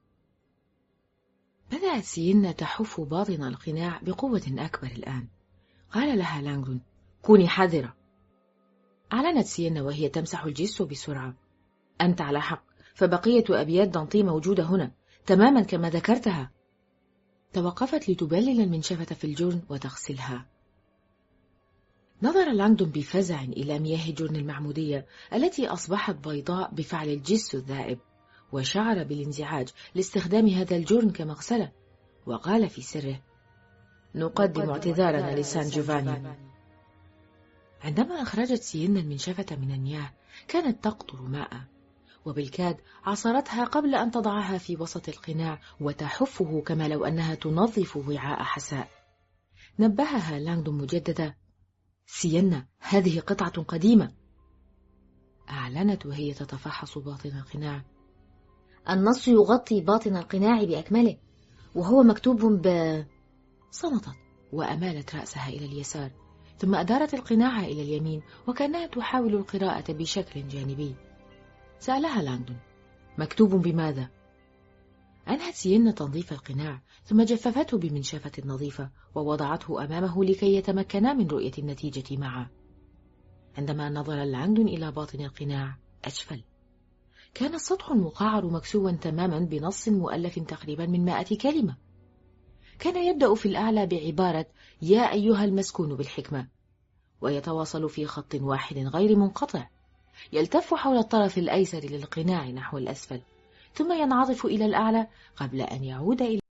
بدأت سيينا تحف باطن القناع بقوة أكبر الآن. قال لها لانغدون: كوني حذرة. أعلنت سيينا وهي تمسح الجس بسرعة: أنت على حق، فبقية أبيات دانتي موجودة هنا تماما كما ذكرتها. توقفت لتبلل المنشفة في الجرن وتغسلها. نظر لانغدون بفزع إلى مياه الجرن المعمودية التي أصبحت بيضاء بفعل الجس الذائب، وشعر بالانزعاج لاستخدام هذا الجرن كمغسلة، وقال في سره: نقدم اعتذارنا لسان جوفاني. عندما أخرجت سيينا المنشفة من المياه كانت تقطر ماء، وبالكاد عصرتها قبل أن تضعها في وسط القناع وتحفه كما لو أنها تنظف وعاء حساء. نبهها لانغدون مجددا: سيينا، هذه قطعة قديمة. أعلنت وهي تتفحص باطن القناع: النص يغطي باطن القناع بأكمله، وهو مكتوب صمتت وأمالت رأسها إلى اليسار، ثم أدارت القناع إلى اليمين وكأنها تحاول القراءة بشكل جانبي. سألها لانغدون: مكتوب بماذا؟ أنهت سيين تنظيف القناع، ثم جففته بمنشفة نظيفة ووضعته أمامه لكي يتمكنا من رؤية النتيجة معا. عندما نظر لانغدون إلى باطن القناع أسفل، كان السطح المقعر مكسوا تماما بنص مؤلف تقريبا من 100 كلمة. كان يبدأ في الأعلى بعبارة يا أيها المسكون بالحكمة، ويتواصل في خط واحد غير منقطع، يلتف حول الطرف الأيسر للقناع نحو الأسفل، ثم ينعطف إلى الأعلى قبل أن يعود إلى